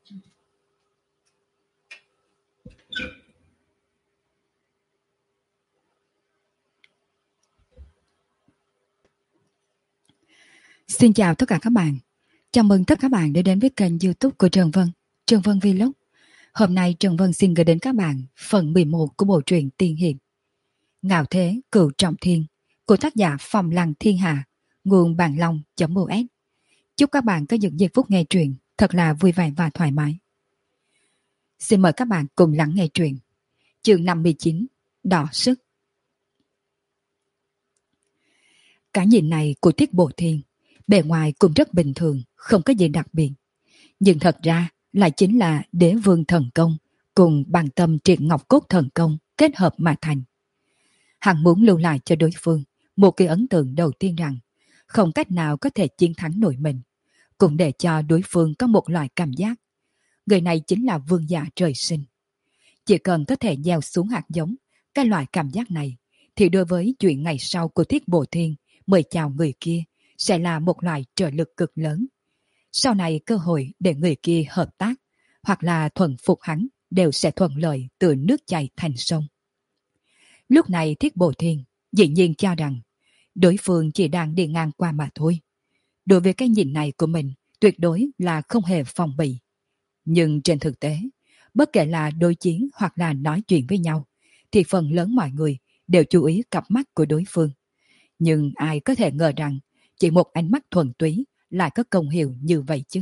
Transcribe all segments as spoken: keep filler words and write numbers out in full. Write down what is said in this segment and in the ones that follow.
Xin chào tất cả các bạn. Chào mừng tất cả các bạn đã đến với kênh YouTube của Trần Vân, Trần Vân Vlog. Hôm nay Trần Vân xin gửi đến các bạn phần mười một của bộ truyện Tiên Hiệp Ngạo Thế Cửu Trọng Thiên của tác giả Phong Lăng Thiên Hạ, nguồn Bàn Long.us. Chúc các bạn có những giây phút nghe truyện thật là vui vẻ và thoải mái. Xin mời các bạn cùng lắng nghe truyện. Chương năm mươi chín, Đỏ Sức. Cái nhìn này của Thiết Bộ Thiên bề ngoài cũng rất bình thường, không có gì đặc biệt. Nhưng thật ra lại chính là Đế Vương Thần Công cùng Bằng Tâm Triệt Ngọc Cốt Thần Công kết hợp mà thành. Hắn muốn lưu lại cho đối phương một cái ấn tượng đầu tiên rằng không cách nào có thể chiến thắng nổi mình, cũng để cho đối phương có một loại cảm giác người này chính là vương giả trời sinh. Chỉ cần có thể gieo xuống hạt giống cái loại cảm giác này, thì đối với chuyện ngày sau của Thiết Bộ Thiên mời chào người kia sẽ là một loại trợ lực cực lớn. Sau này cơ hội để người kia hợp tác hoặc là thuần phục hắn đều sẽ thuận lợi từ nước chảy thành sông. Lúc này Thiết Bộ Thiên dĩ nhiên cho rằng đối phương chỉ đang đi ngang qua mà thôi. Đối với cái nhìn này của mình tuyệt đối là không hề phòng bị. Nhưng trên thực tế, bất kể là đối chiến hoặc là nói chuyện với nhau, thì phần lớn mọi người đều chú ý cặp mắt của đối phương. Nhưng ai có thể ngờ rằng chỉ một ánh mắt thuần túy lại có công hiệu như vậy chứ.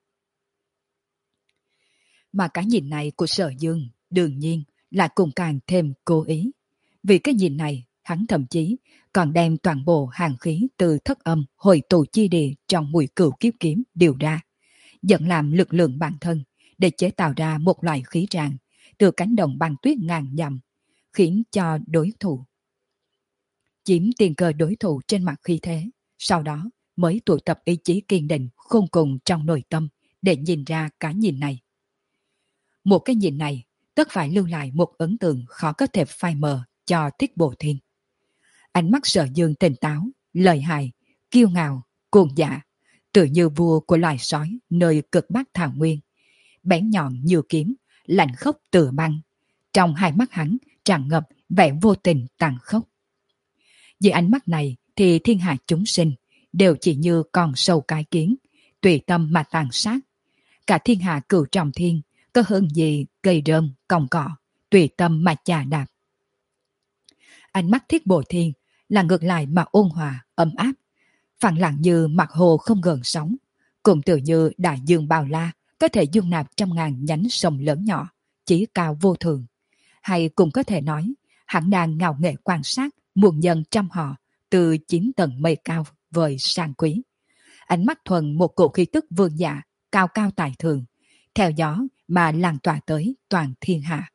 Mà cái nhìn này của Sở Dương đương nhiên là cùng càng thêm cố ý. Vì cái nhìn này, hắn thậm chí còn đem toàn bộ hàng khí từ thất âm hồi tụ chi địa trong mùi cửu kiếp kiếm điều ra, dẫn làm lực lượng bản thân để chế tạo ra một loại khí tràng từ cánh đồng băng tuyết ngàn dặm, khiến cho đối thủ chiếm tiền cơ đối thủ trên mặt khí thế, sau đó mới tụ tập ý chí kiên định khôn cùng trong nội tâm để nhìn ra cái nhìn này. Một cái nhìn này tất phải lưu lại một ấn tượng khó có thể phai mờ cho Thiết Bộ Thiên. Ánh mắt Sở Dương tỉnh táo, lợi hại, kiêu ngạo, cuồng dạ, tự như vua của loài sói nơi cực bắc thảo nguyên, bén nhọn như kiếm, lạnh khốc tựa băng. Trong hai mắt hắn tràn ngập vẻ vô tình tàn khốc. Dưới ánh mắt này thì thiên hạ chúng sinh đều chỉ như con sâu cái kiến, tùy tâm mà tàn sát. Cả thiên hạ Cửu Trọng Thiên có hơn gì cây rơm, còng cỏ, tùy tâm mà chà đạp. Ánh mắt Thiết Bộ Thiên là ngược lại mà ôn hòa, ấm áp, phẳng lặng như mặt hồ không gợn sóng, cũng tự như đại dương bao la có thể dung nạp trăm ngàn nhánh sông lớn nhỏ, chí cao vô thường. Hay cũng có thể nói, hắn đang ngạo nghệ quan sát muôn nhân trăm họ từ chín tầng mây cao vời sang quý. Ánh mắt thuần một cổ khí tức vương giả, cao cao tài thường, theo gió mà lan tỏa tới toàn thiên hạ.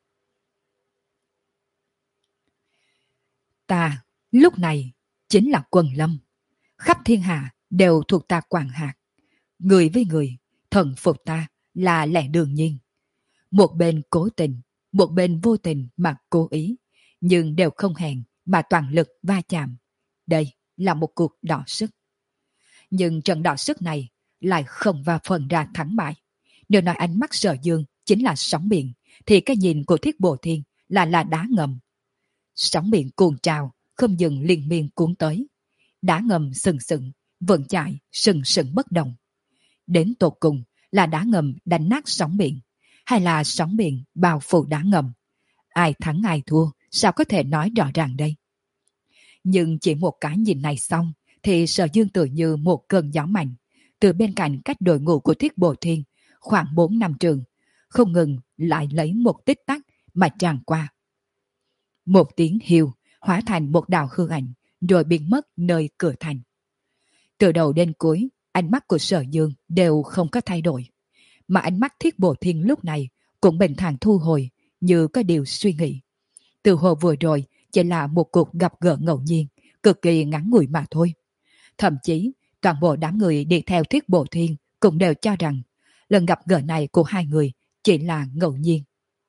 Ta, lúc này, chính là Quân Lâm. Khắp thiên hạ đều thuộc ta quản hạt. Người với người, thần phục ta là lẽ đương nhiên. Một bên cố tình, một bên vô tình mà cố ý, nhưng đều không hẹn mà toàn lực va chạm. Đây là một cuộc đọ sức. Nhưng trận đọ sức này lại không va phần ra thắng bại. Nếu nói ánh mắt Sở Dương chính là sóng biển, thì cái nhìn của Thiết Bộ Thiên là là đá ngầm. Sóng biển cuồn trào, không dừng liên miên cuốn tới. Đá ngầm sừng sững, vẫn chạy, sừng sững bất động. Đến tột cùng là đá ngầm đánh nát sóng biển, hay là sóng biển bao phủ đá ngầm? Ai thắng ai thua, sao có thể nói rõ ràng đây? Nhưng chỉ một cái nhìn này xong, thì Sở Dương tự như một cơn gió mạnh, từ bên cạnh cách đội ngũ của Thiết Bộ Thiên khoảng bốn năm trường, không ngừng lại lấy một tích tắc mà tràn qua. Một tiếng hiu hóa thành một đạo hư ảnh, rồi biến mất nơi cửa thành. Từ đầu đến cuối, ánh mắt của Sở Dương đều không có thay đổi, mà ánh mắt Thiết Bộ Thiên lúc này cũng bình thản thu hồi, như có điều suy nghĩ. Từ hồ vừa rồi chỉ là một cuộc gặp gỡ ngẫu nhiên, cực kỳ ngắn ngủi mà thôi. Thậm chí toàn bộ đám người đi theo Thiết Bộ Thiên cũng đều cho rằng lần gặp gỡ này của hai người chỉ là ngẫu nhiên.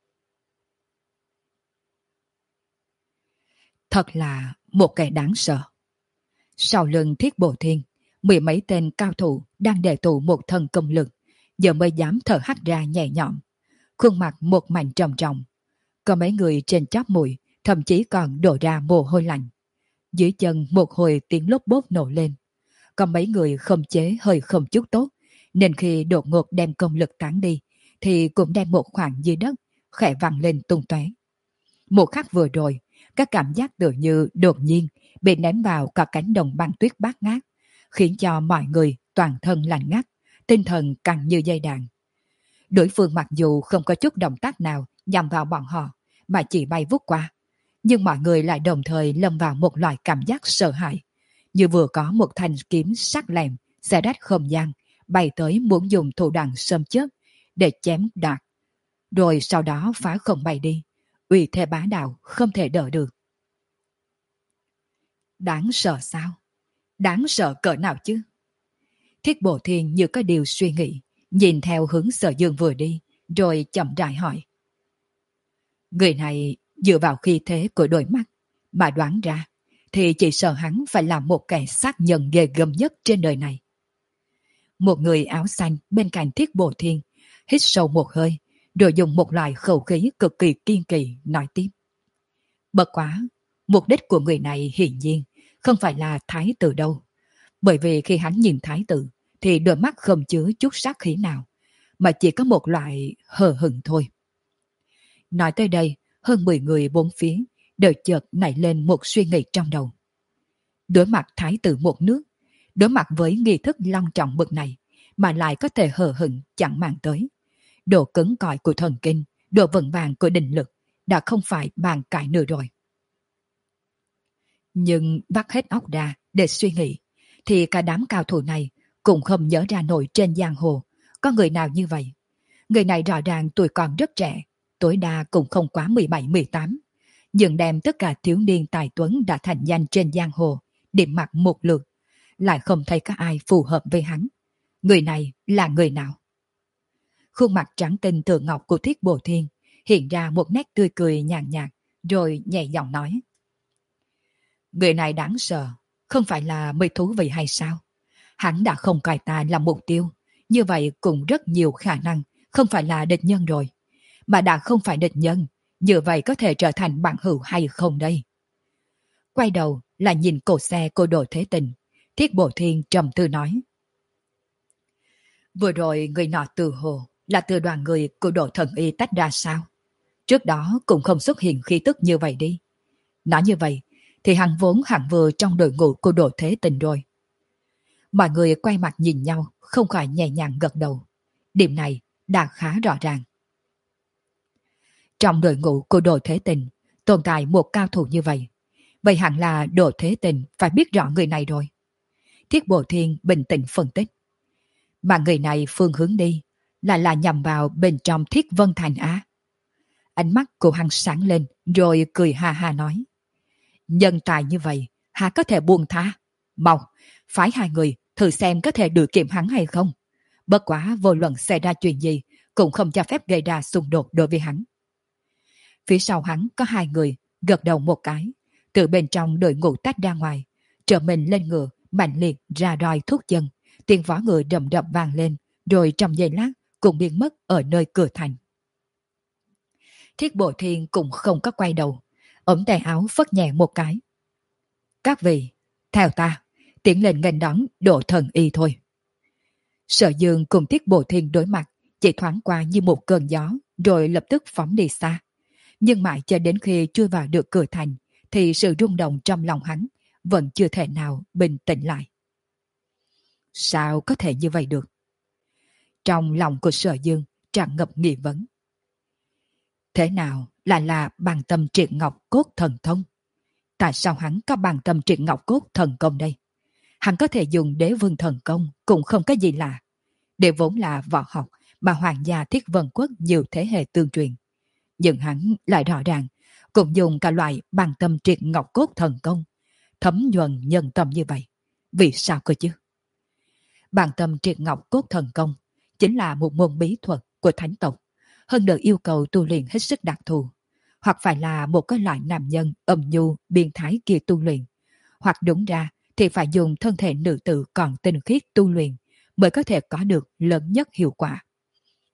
Thật là một kẻ đáng sợ. Sau lưng Thiết Bộ Thiên, mười mấy tên cao thủ đang đề tụ một thần công lực, giờ mới dám thở hắt ra nhẹ nhõm, khuôn mặt một mảnh trầm trọng. Có mấy người trên chóp mũi thậm chí còn đổ ra mồ hôi lạnh. Dưới chân một hồi tiếng lốp bốp nổ lên. Có mấy người không chế hơi không chút tốt, nên khi đột ngột đem công lực tán đi, thì cũng đem một khoảng dưới đất, khẽ văng lên tung tóe. Một khắc vừa rồi, các cảm giác tự như đột nhiên bị ném vào cả cánh đồng băng tuyết bát ngát, khiến cho mọi người toàn thân lạnh ngắt, tinh thần căng như dây đàn. Đối phương mặc dù không có chút động tác nào nhằm vào bọn họ, mà chỉ bay vút qua, nhưng mọi người lại đồng thời lâm vào một loại cảm giác sợ hãi, như vừa có một thanh kiếm sắc lẹm xé rách không gian, bay tới muốn dùng thủ đoạn sớm chớp để chém đạt, rồi sau đó phá không bay đi, uy thế bá đạo không thể đỡ được. Đáng sợ sao? Đáng sợ cỡ nào chứ? Thiết Bộ Thiên như có điều suy nghĩ, nhìn theo hướng Sở Dương vừa đi, rồi chậm rãi hỏi. Người này dựa vào khí thế của đôi mắt mà đoán ra, thì chỉ sợ hắn phải là một kẻ sát nhân ghê gớm nhất trên đời này. Một người áo xanh bên cạnh Thiết Bộ Thiên hít sâu một hơi, rồi dùng một loại khẩu khí cực kỳ kiên kỳ nói tiếp. Bất quá, mục đích của người này hiển nhiên không phải là thái tử đâu, bởi vì khi hắn nhìn thái tử thì đôi mắt không chứa chút sát khí nào, mà chỉ có một loại hờ hững thôi. Nói tới đây, hơn mười người bốn phía đều chợt nảy lên một suy nghĩ trong đầu. Đối mặt thái tử một nước, đối mặt với nghi thức long trọng bậc này, mà lại có thể hờ hững chẳng màng tới. Độ cứng cỏi của thần kinh, độ vững vàng của định lực đã không phải bàn cãi nữa rồi. Nhưng vắt hết óc ra để suy nghĩ, thì cả đám cao thủ này cũng không nhớ ra nổi trên giang hồ có người nào như vậy. Người này rõ ràng tuổi còn rất trẻ, tối đa cũng không quá mười bảy mười tám, nhưng đem tất cả thiếu niên tài tuấn đã thành danh trên giang hồ điểm mặt một lượt, lại không thấy có ai phù hợp với hắn. Người này là người nào? Khuôn mặt trắng tinh tựa ngọc của Thiết Bộ Thiên hiện ra một nét tươi cười nhàn nhạt, rồi nhẹ giọng nói. Người này đáng sợ, không phải là mới thú vị hay sao? Hắn đã không coi ta làm mục tiêu, như vậy cũng rất nhiều khả năng không phải là địch nhân rồi. Mà đã không phải địch nhân, như vậy có thể trở thành bạn hữu hay không đây? Quay đầu là nhìn cổ xe của Đồ Thế Tình, Thiết Bộ Thiên trầm tư nói. Vừa rồi người nọ từ hồ là từ đoàn người của Đồ Thần Y tách ra sao? Trước đó cũng không xuất hiện khí tức như vậy đi. Nói như vậy thì hắn vốn hẳn vừa trong đội ngũ của Đồ Thế Tình rồi. Mọi người quay mặt nhìn nhau, không khỏi nhẹ nhàng gật đầu. Điểm này đã khá rõ ràng. Trong đội ngũ của Đồ Thế Tình tồn tại một cao thủ như vậy, vậy hẳn là Đồ Thế Tình phải biết rõ người này rồi. Thiết Bộ Thiên bình tĩnh phân tích. Mà người này phương hướng đi là là nhằm vào bên trong Thiết Vân Thành á. Ánh mắt của hắn sáng lên, rồi cười ha ha nói. Nhân tài như vậy, hà có thể buông tha. Mau, phái hai người thử xem có thể đuổi kịp hắn hay không. Bất quá vô luận xảy ra chuyện gì, cũng không cho phép gây ra xung đột đối với hắn. Phía sau hắn có hai người, gật đầu một cái, từ bên trong đội ngũ tách ra ngoài, trở mình lên ngựa, mạnh liệt ra roi thúc chân, tiếng vó ngựa đầm đập vang lên, rồi trong giây lát cũng biến mất ở nơi cửa thành. Thiết Bộ Thiên cũng không có quay đầu, ống tay áo phất nhẹ một cái. Các vị, theo ta, tiến lên nghênh đón Đồ Thần Y thôi. Sở Dương cùng Thiết Bộ Thiên đối mặt, chỉ thoáng qua như một cơn gió, rồi lập tức phóng đi xa. Nhưng mãi cho đến khi chui vào được cửa thành, thì sự rung động trong lòng hắn vẫn chưa thể nào bình tĩnh lại. Sao có thể như vậy được? Trong lòng của Sở Dương tràn ngập nghi vấn. Thế nào là là bằng tâm triệt ngọc cốt thần thông? Tại sao hắn có bằng tâm triệt ngọc cốt thần công đây? Hắn có thể dùng đế vương thần công cũng không có gì lạ. Đều vốn là võ học mà hoàng gia Thiết Vân Quốc nhiều thế hệ tương truyền. Nhưng hắn lại rõ ràng cũng dùng cả loại bằng tâm triệt ngọc cốt thần công, thấm nhuần nhân tâm như vậy. Vì sao cơ chứ? Bằng tâm triệt ngọc cốt thần công chính là một môn bí thuật của thánh tộc, hơn được yêu cầu tu luyện hết sức đặc thù, hoặc phải là một cái loại nam nhân âm nhu biên thái kia tu luyện, hoặc đúng ra thì phải dùng thân thể nữ tử còn tinh khiết tu luyện mới có thể có được lớn nhất hiệu quả.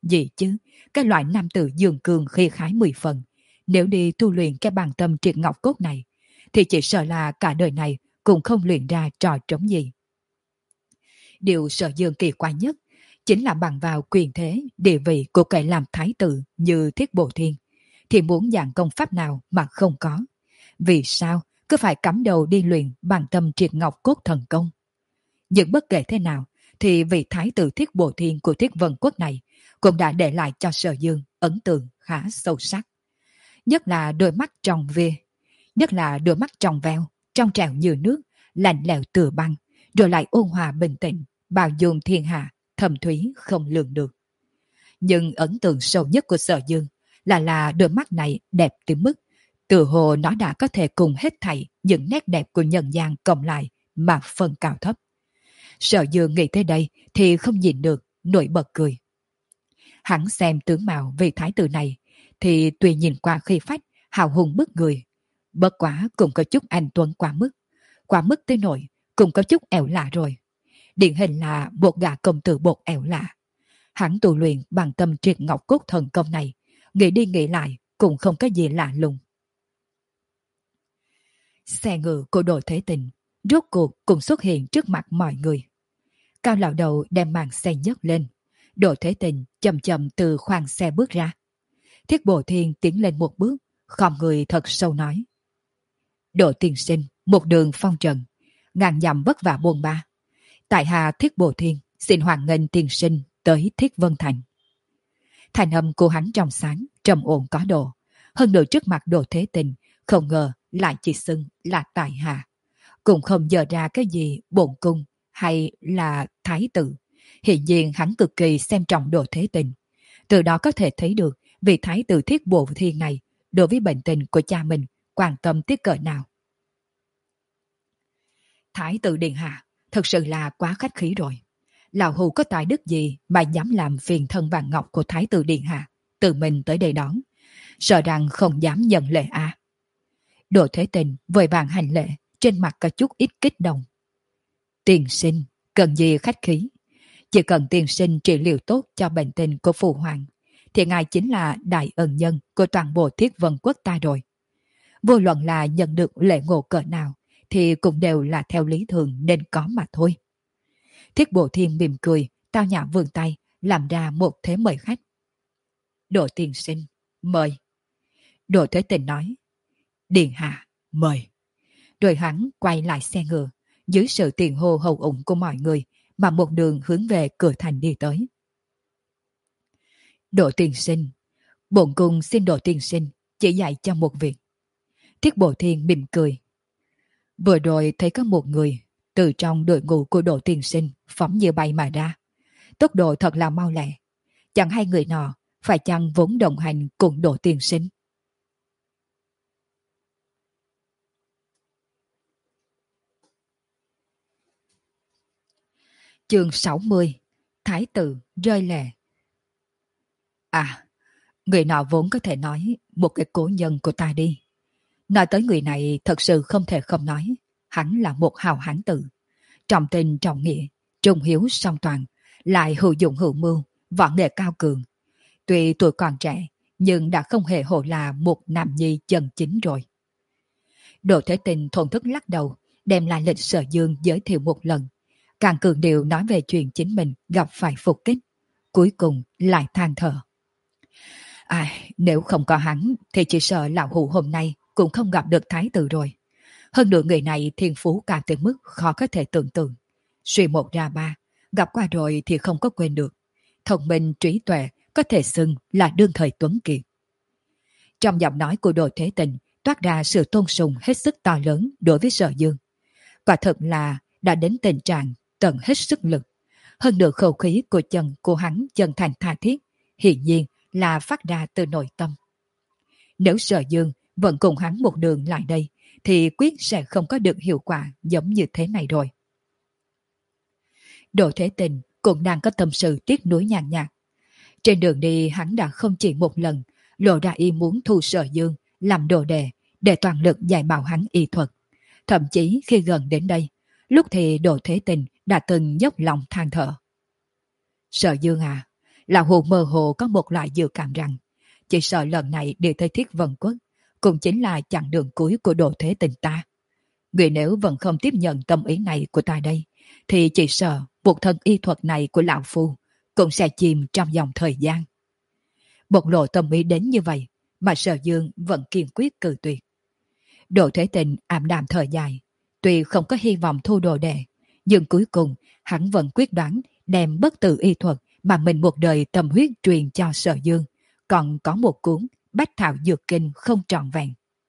Gì chứ, cái loại nam tử dương cường khi khái mười phần, nếu đi tu luyện cái bằng tâm triệt ngọc cốt này, thì chỉ sợ là cả đời này cũng không luyện ra trò trống gì. Điều Sở Dương kỳ quái nhất chính là bằng vào quyền thế, địa vị của kẻ làm thái tử như Thiết Bộ Thiên, thì muốn dạng công pháp nào mà không có. Vì sao cứ phải cắm đầu đi luyện bằng tâm triệt ngọc cốt thần công? Nhưng bất kể thế nào, thì vị thái tử Thiết Bộ Thiên của Thiết Vân Quốc này cũng đã để lại cho Sở Dương ấn tượng khá sâu sắc. Nhất là đôi mắt trong vê, nhất là đôi mắt trong veo, trong trẻo như nước, lạnh lẽo tựa băng, rồi lại ôn hòa bình tĩnh, bao dung thiên hạ, thầm thúy không lường được. Nhưng ấn tượng sâu nhất của Sở Dương là là đôi mắt này đẹp tới mức tự hồ nó đã có thể cùng hết thảy những nét đẹp của nhân gian cộng lại mà phân cao thấp. Sở Dương nghĩ tới đây thì không nhìn được, nổi bật cười. Hắn xem tướng mạo vị thái tử này thì tuy nhìn qua khí phách, hào hùng bức người, bất quá cũng có chút anh tuấn quá mức, quá mức tới nỗi cũng có chút ẻo lạ rồi. Điển hình là một gã công tử bột ẻo lạ. Hắn tu luyện bằng tâm triệt ngọc cốt thần công này, nghĩ đi nghĩ lại cũng không có gì lạ lùng. Xe ngựa của Đồ Thế Tình rốt cuộc cũng xuất hiện trước mặt mọi người. Cao lão đầu đem màn xe nhấc lên. Đồ Thế Tình chậm chậm từ khoang xe bước ra. Thiết Bộ Thiên tiến lên một bước, khom người thật sâu nói: Đồ tiên sinh, một đường phong trần, ngàn dặm vất vả buồn ba. Tại hạ Thiết Bộ Thiên xin hoan nghênh tiên sinh tới Thiết Vân Thành. Thành âm của hắn trong sáng, trầm ổn có độ. Hơn nữa trước mặt Đồ Thế Tình, không ngờ lại chỉ xưng là tại hạ. Cũng không dở ra cái gì bổn cung hay là thái tử. Hiện nhiên hắn cực kỳ xem trọng Đồ Thế Tình. Từ đó có thể thấy được vị thái tử Thiết Bộ Thiên này đối với bệnh tình của cha mình quan tâm tiếc cỡ nào. Thái tử điện hạ thật sự là quá khách khí rồi. Lão hù có tài đức gì mà dám làm phiền thân vàng ngọc của thái tử điện hạ tự mình tới đây đón, sợ rằng không dám nhận lễ a. À. Đồ Thế Tình vội vàng hành lễ, trên mặt có chút ít kích động. Tiên sinh cần gì khách khí, chỉ cần tiên sinh trị liệu tốt cho bệnh tình của phụ hoàng thì ngài chính là đại ân nhân của toàn bộ Thiết Vân Quốc ta rồi. Vô luận là nhận được lễ ngộ cỡ nào thì cũng đều là theo lý thường nên có mà thôi. Thiết Bộ Thiên mỉm cười, tao nhã vươn tay, làm ra một thế mời khách. Đồ tiên sinh, mời. Đồ Thế Tình nói, điện hạ, mời. Rồi hắn quay lại xe ngựa, dưới sự tiền hô hậu ủng của mọi người mà một đường hướng về cửa thành đi tới. Đồ tiên sinh, bổn cung xin Đồ tiên sinh chỉ dạy cho một việc. Thiết Bộ Thiên mỉm cười. Vừa rồi thấy có một người từ trong đội ngũ của Đồ tiên sinh phóng như bay mà ra. Tốc độ thật là mau lẹ. Chẳng hay người nọ phải chăng vốn đồng hành cùng Đồ tiên sinh. Chương sáu mươi. Thái tử rơi lệ. À, người nọ vốn có thể nói một cái cố nhân của ta đi. Nói tới người này thật sự không thể không nói. Hắn là một hào hán tử. Trọng tình trọng nghĩa, trung hiếu song toàn, lại hữu dụng hữu mưu, võ nghệ cao cường. Tuy tuổi còn trẻ, nhưng đã không hề hổ là một nam nhi chân chính rồi. Đồ Thế Tình thổn thức lắc đầu, đem lại lịch Sở Dương giới thiệu một lần. Càng cường điệu nói về chuyện chính mình gặp phải phục kích. Cuối cùng lại than thở. Ai, nếu không có hắn thì chỉ sợ lão hủ hôm nay cũng không gặp được thái tử rồi. Hơn nữa người này thiên phú cao tới mức khó có thể tưởng tượng. Suy một ra ba, gặp qua rồi thì không có quên được. Thông minh trí tuệ có thể xưng là đương thời tuấn kiệt. Trong giọng nói của Đồ Thế Tình toát ra sự tôn sùng hết sức to lớn đối với Sở Dương. Quả thật là đã đến tình trạng tận hết sức lực. Hơn nữa khẩu khí của chân của hắn chân thành tha thiết, hiển nhiên là phát ra từ nội tâm. Nếu Sở Dương vẫn cùng hắn một đường lại đây, thì quyết sẽ không có được hiệu quả giống như thế này rồi. Đồ Thế Tình cũng đang có tâm sự tiếc nuối nhàn nhạt. Trên đường đi hắn đã không chỉ một lần lộ ra ý muốn thu Sở Dương làm đồ đệ để toàn lực dạy bảo hắn y thuật. Thậm chí khi gần đến đây, lúc thì Đồ Thế Tình đã từng dốc lòng than thở. Sở Dương à, Lão Hù mơ hồ có một loại dự cảm rằng chỉ sợ lần này đi tới Thiết Vân Quốc cũng chính là chặng đường cuối của Đồ Thế Tình ta. Người nếu vẫn không tiếp nhận tâm ý này của ta đây, thì chỉ sợ một thân y thuật này của lão phu cũng sẽ chìm trong dòng thời gian. Bộc lộ tâm ý đến như vậy mà Sở Dương vẫn kiên quyết cự tuyệt. Đồ Thế Tình ảm đạm thở dài, tuy không có hy vọng thu đồ đệ, nhưng cuối cùng hắn vẫn quyết đoán đem bất tử y thuật mà mình một đời tâm huyết truyền cho Sở Dương, còn có một cuốn Bách Thảo Dược Kinh không trọn vẹn.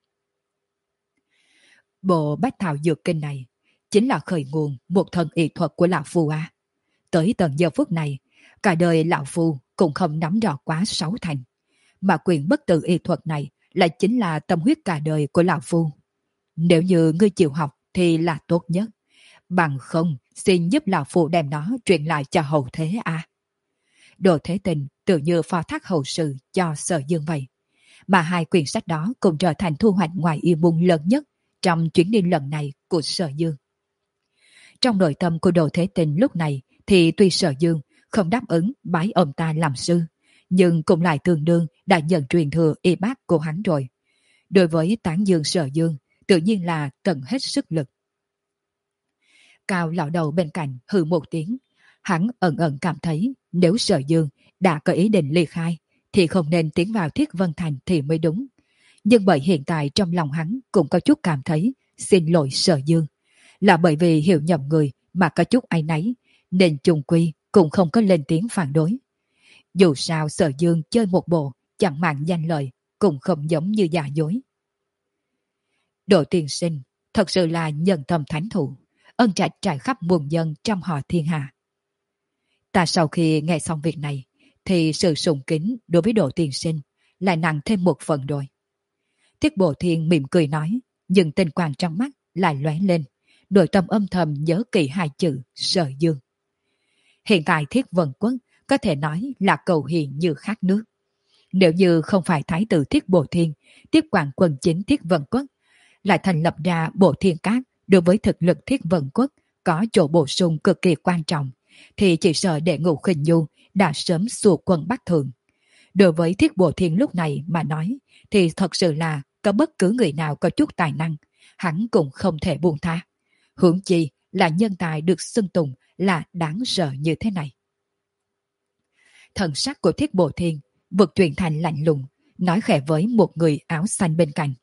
Bộ Bách Thảo Dược Kinh này chính là khởi nguồn một thân y thuật của lão phu a. Tới tận giờ phút này, cả đời lão phu cũng không nắm rõ quá sáu thành, mà quyền bất tử y thuật này lại chính là tâm huyết cả đời của lão phu. Nếu như ngươi chịu học thì là tốt nhất, bằng không xin giúp lão phu đem nó truyền lại cho hậu thế a. Đồ Thế Tình tự như phó thác hậu sự cho Sở Dương vậy, mà hai quyển sách đó cũng trở thành thu hoạch ngoài ý muốn lớn nhất trong chuyến đi lần này của Sở Dương. Trong nội tâm của Đồ Thế Tình lúc này thì tuy Sở Dương không đáp ứng bái ông ta làm sư, nhưng cũng lại tương đương đã nhận truyền thừa y bác của hắn rồi. Đối với tán dương Sở Dương, tự nhiên là tận hết sức lực. Cao lão đầu bên cạnh hừ một tiếng, hắn ẩn ẩn cảm thấy nếu Sở Dương đã có ý định ly khai thì không nên tiến vào Thiết Vân Thành thì mới đúng. Nhưng bởi hiện tại trong lòng hắn cũng có chút cảm thấy xin lỗi Sở Dương, là bởi vì hiểu nhầm người mà có chút áy náy, nên chung quy cũng không có lên tiếng phản đối. Dù sao Sở Dương chơi một bộ chẳng màng danh lợi, cũng không giống như giả dối. Đồ tiên sinh thật sự là nhân tâm thánh thủ, ân trạch trải khắp muôn dân trong họ thiên hạ. Ta sau khi nghe xong việc này thì sự sùng kính đối với Đồ tiên sinh lại nặng thêm một phần rồi. Thiết Bộ Thiên mỉm cười nói, nhưng tinh quang trong mắt lại lóe lên, nội tâm âm thầm nhớ kỹ hai chữ Sở Dương. Hiện tại Thiết Vân Quốc có thể nói là cầu hiền như khát nước. Nếu như không phải Thái tử Thiết Bộ Thiên tiếp quản quân chính Thiết Vân Quốc, lại thành lập ra Bộ Thiên Các đối với thực lực Thiết Vân Quốc có chỗ bổ sung cực kỳ quan trọng, thì chỉ sợ Đệ Ngũ Khinh Nhu đã sớm xua quân Bắc Thượng. Đối với Thiết Bộ Thiên lúc này mà nói, thì thật sự là có bất cứ người nào có chút tài năng, hắn cũng không thể buông tha. Huống chi là nhân tài được xưng tụng là đáng sợ như thế này. Thần sắc của Thiết Bộ Thiên vượt chuyển thành lạnh lùng, nói khẽ với một người áo xanh bên cạnh.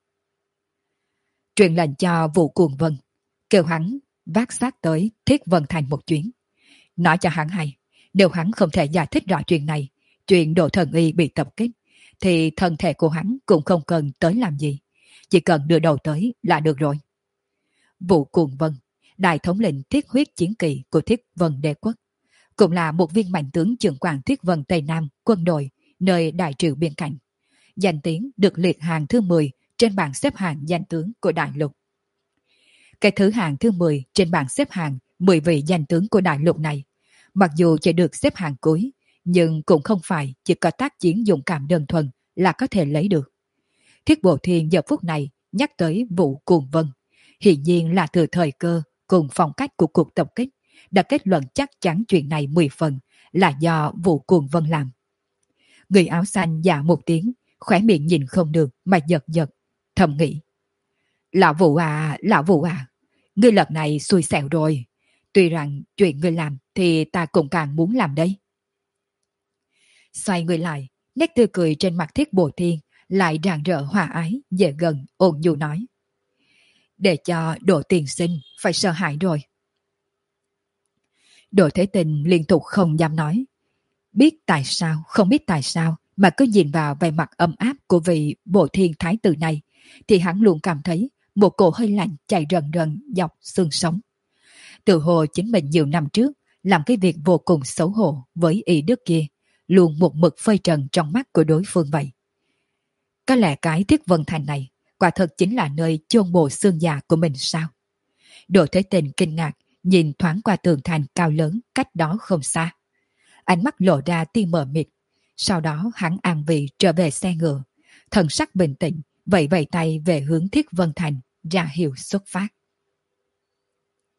Truyền lệnh cho Vũ Cuồng Vân, kêu hắn vác xác tới Thiết Vân Thành một chuyến. Nói cho hắn hay, nếu hắn không thể giải thích rõ chuyện này, chuyện Độ Thần Y bị tập kích, thì thân thể của hắn cũng không cần tới làm gì, chỉ cần đưa đầu tới là được rồi. Vũ Cuồng Vân, đại thống lĩnh Thiết Huyết chiến kỳ của Thiết Vân Đế Quốc, cũng là một viên mạnh tướng trưởng quản Thiết Vân Tây Nam quân đội nơi Đại Triệu biên cảnh. Danh tiếng được liệt hạng thứ mười trên bảng xếp hạng danh tướng của đại lục. Cái thứ hạng thứ mười trên bảng xếp hạng mười vị danh tướng của đại lục này, mặc dù chỉ được xếp hạng cuối, nhưng cũng không phải chỉ có tác chiến dũng cảm đơn thuần là có thể lấy được. Thiết Bộ Thiên giờ phút này nhắc tới Vũ Cuồng Vân, hiển nhiên là từ thời cơ cùng phong cách của cuộc tập kích đã kết luận chắc chắn chuyện này mười phần là do Vũ Cuồng Vân làm. Người áo xanh dạ một tiếng, khóe miệng nhìn không được mà giật giật, thầm nghĩ. Lão Vũ à, lão Vũ à, ngươi lần này xui xẻo rồi. Tuy rằng chuyện ngươi làm thì ta cũng càng muốn làm đây. Xoay người lại, nét tươi cười trên mặt Thiết Bộ Thiên lại rạng rỡ hòa ái, dễ gần, ôn nhu nói. Để cho Độ tiên sinh phải sợ hãi rồi. Độ Thế Tình liên tục không dám nói. Biết tại sao, không biết tại sao mà cứ nhìn vào vẻ mặt ấm áp của vị Bộ Thiên Thái tử này, thì hắn luôn cảm thấy một cổ hơi lạnh chạy rần rần dọc xương sống. Tự hồ chính mình nhiều năm trước làm cái việc vô cùng xấu hổ với y đức kia, luôn một mực phơi trần trong mắt của đối phương vậy. Có lẽ cái Thiết Vân Thành này quả thật chính là nơi chôn bộ xương già của mình sao? Độ Thế Tình kinh ngạc nhìn thoáng qua tường thành cao lớn cách đó không xa. Ánh mắt lộ ra tia mờ mịt. Sau đó hắn an vị trở về xe ngựa, thần sắc bình tĩnh, vẫy vẫy tay về hướng Thiết Vân Thành, ra hiệu xuất phát.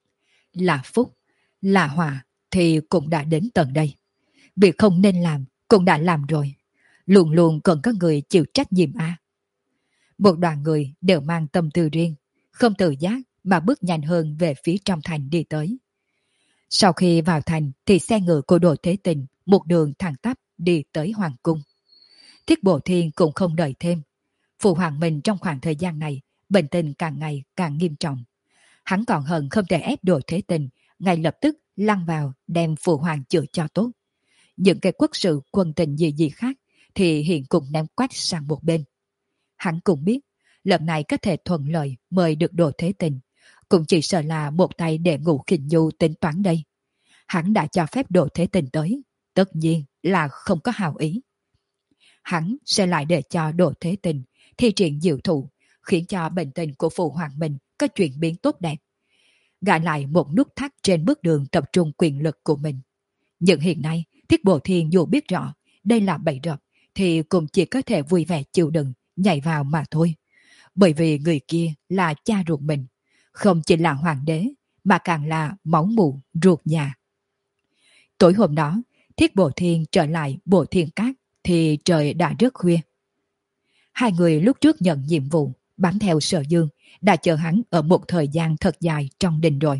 Là phúc, là họa thì cũng đã đến tận đây. Việc không nên làm cũng đã làm rồi. Luôn luôn cần có người chịu trách nhiệm à. Một đoàn người đều mang tâm tư riêng, không tự giác mà bước nhanh hơn về phía trong thành đi tới. Sau khi vào thành thì xe ngựa của Đồ Thế Tình một đường thẳng tắp đi tới Hoàng cung. Thiết Bộ Thiên cũng không đợi thêm. Phụ hoàng mình trong khoảng thời gian này bệnh tình càng ngày càng nghiêm trọng. Hắn còn hận không thể ép Đồ Thế Tình ngay lập tức lăn vào đem phụ hoàng chữa cho tốt. Những cái quốc sự quân tình gì gì khác thì hiện cũng ném quách sang một bên. Hắn cũng biết lần này có thể thuận lợi mời được Đồ Thế Tình, cũng chỉ sợ là một tay để Ngũ Khinh Nhu tính toán đây. Hắn đã cho phép Đồ Thế Tình tới, tất nhiên là không có hào ý. Hắn sẽ lại để cho Đồ Thế Tình thi triển diệu thủ, khiến cho bệnh tình của phụ hoàng mình có chuyển biến tốt đẹp. Gã lại một nút thắt trên bước đường tập trung quyền lực của mình. Nhưng hiện nay, Thiết Bộ Thiên dù biết rõ đây là bẫy rập, thì cũng chỉ có thể vui vẻ chịu đựng, nhảy vào mà thôi. Bởi vì người kia là cha ruột mình, không chỉ là hoàng đế, mà càng là máu mủ ruột nhà. Tối hôm đó, Thiết Bộ Thiên trở lại Bộ Thiên Cát thì trời đã rất khuya. Hai người lúc trước nhận nhiệm vụ bám theo Sở Dương đã chờ hắn ở một thời gian thật dài trong đình rồi.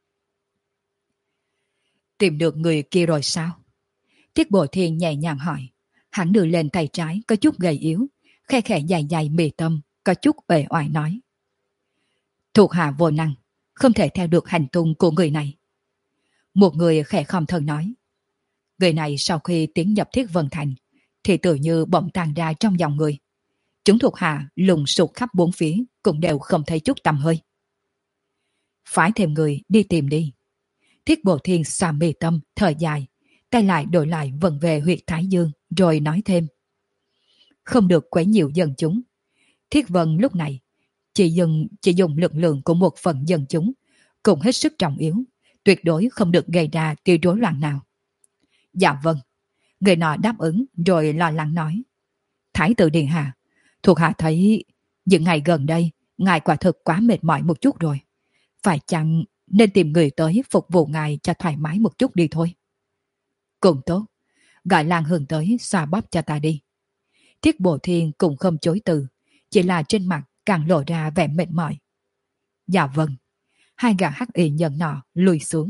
Tìm được người kia rồi sao? Thiết Bộ Thiên nhẹ nhàng hỏi. Hắn đưa lên tay trái có chút gầy yếu, khe khẽ dài dài mì tâm, có chút uể oải nói. Thuộc hạ vô năng, không thể theo được hành tung của người này. Một người khẽ khom thân nói. Người này sau khi tiến nhập Thiết Vân Thành thì tự như bỗng tan ra trong dòng người. Chúng thuộc hạ lùng sục khắp bốn phía cũng đều không thấy chút tăm hơi. Phải thêm người đi tìm đi. Thiết Bộ Thiên xoa mì tâm, thở dài, tay lại đổi lại vần về huyệt Thái Dương, rồi nói thêm. Không được quấy nhiều dân chúng. Thiết Vân lúc này chỉ dùng, chỉ dùng lực lượng của một phần dân chúng, cũng hết sức trọng yếu, tuyệt đối không được gây ra tiêu rối loạn nào. Dạ vâng. Người nọ đáp ứng rồi lo lắng nói. Thái tử Điện Hạ, thuộc hạ thấy những ngày gần đây ngài quả thực quá mệt mỏi một chút rồi. Phải chăng nên tìm người tới phục vụ ngài cho thoải mái một chút đi thôi. Cũng tốt, gọi Lan Hương tới xoa bóp cho ta đi. Thiết Bộ Thiên cũng không chối từ, chỉ là trên mặt càng lộ ra vẻ mệt mỏi. Dạ vâng. Hai gã hắc y nhân nọ lùi xuống.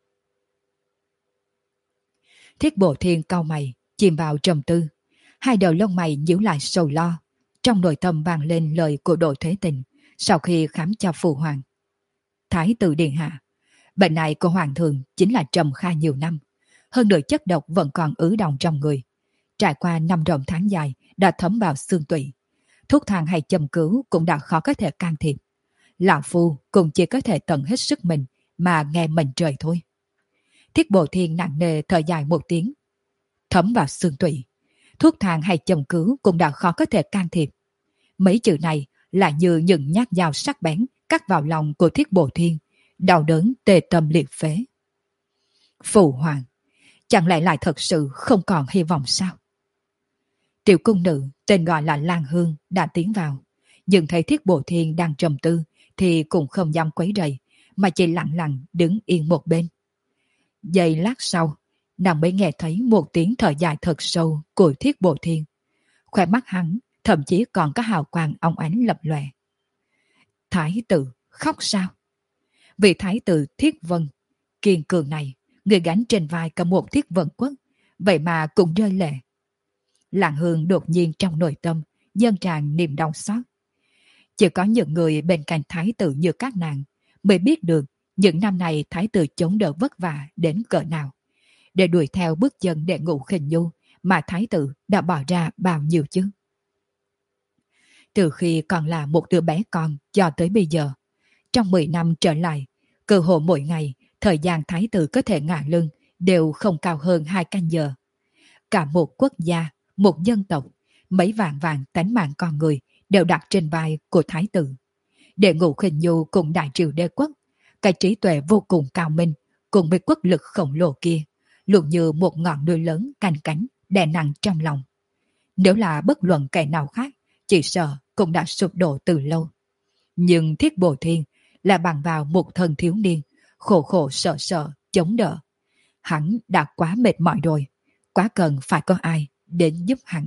Thiết Bộ Thiên cau mày, chìm vào trầm tư. Hai đầu lông mày nhíu lại sầu lo. Trong nội tâm vang lên lời của Đồ Thế Tình sau khi khám cho phụ hoàng. Thái tử Điện Hạ, bệnh này của hoàng thượng chính là trầm kha nhiều năm. Hơn nữa chất độc vẫn còn ứ đọng trong người. Trải qua năm rộng tháng dài đã thấm vào xương tủy. Thuốc thang hay châm cứu cũng đã khó có thể can thiệp. Lão Phu cũng chỉ có thể tận hết sức mình mà nghe mệnh trời thôi. Thiết Bộ Thiên nặng nề thở dài một tiếng. Thấm vào xương tủy. Thuốc thang hay châm cứu cũng đã khó có thể can thiệp. Mấy chữ này là như những nhát dao sắc bén cắt vào lòng của Thiết Bộ Thiên, đau đớn tê tâm liệt phế. Phụ hoàng, chẳng lẽ lại thật sự không còn hy vọng sao? Tiểu cung nữ tên gọi là Lan Hương đã tiến vào, nhưng thấy Thiết Bộ Thiên đang trầm tư thì cũng không dám quấy rầy, mà chỉ lặng lặng đứng yên một bên. Giây lát sau, nàng mới nghe thấy một tiếng thở dài thật sâu của Thiết Bộ Thiên. Khóe mắt hắn thậm chí còn có hào quang óng ánh lập lòe. Thái tử khóc sao? Vị thái tử Thiết Vân kiên cường này, người gánh trên vai cả một Thiết Vân quốc, vậy mà cũng rơi lệ. Lạng Hương đột nhiên trong nội tâm dâng tràn niềm đau xót. Chỉ có những người bên cạnh thái tử như các nàng mới biết được những năm này thái tử chống đỡ vất vả đến cỡ nào. Để đuổi theo bước chân để Ngũ Khinh Nhu mà thái tử đã bỏ ra bao nhiêu chứ. Từ khi còn là một đứa bé con cho tới bây giờ, trong mười năm trở lại, cơ hội mỗi ngày, thời gian thái tử có thể ngả lưng đều không cao hơn hai canh giờ. Cả một quốc gia, một dân tộc, mấy vạn vạn tánh mạng con người đều đặt trên vai của thái tử. Để Ngũ Khinh Nhu cùng đại triều đế quốc, cái trí tuệ vô cùng cao minh, cùng với quốc lực khổng lồ kia, luôn như một ngọn núi lớn canh cánh, đè nặng trong lòng. Nếu là bất luận kẻ nào khác, chỉ sợ cũng đã sụp đổ từ lâu. Nhưng Thiết Bộ Thiên là bằng vào một thần thiếu niên, khổ khổ sợ sợ, chống đỡ. Hắn đã quá mệt mỏi rồi, quá cần phải có ai đến giúp hắn.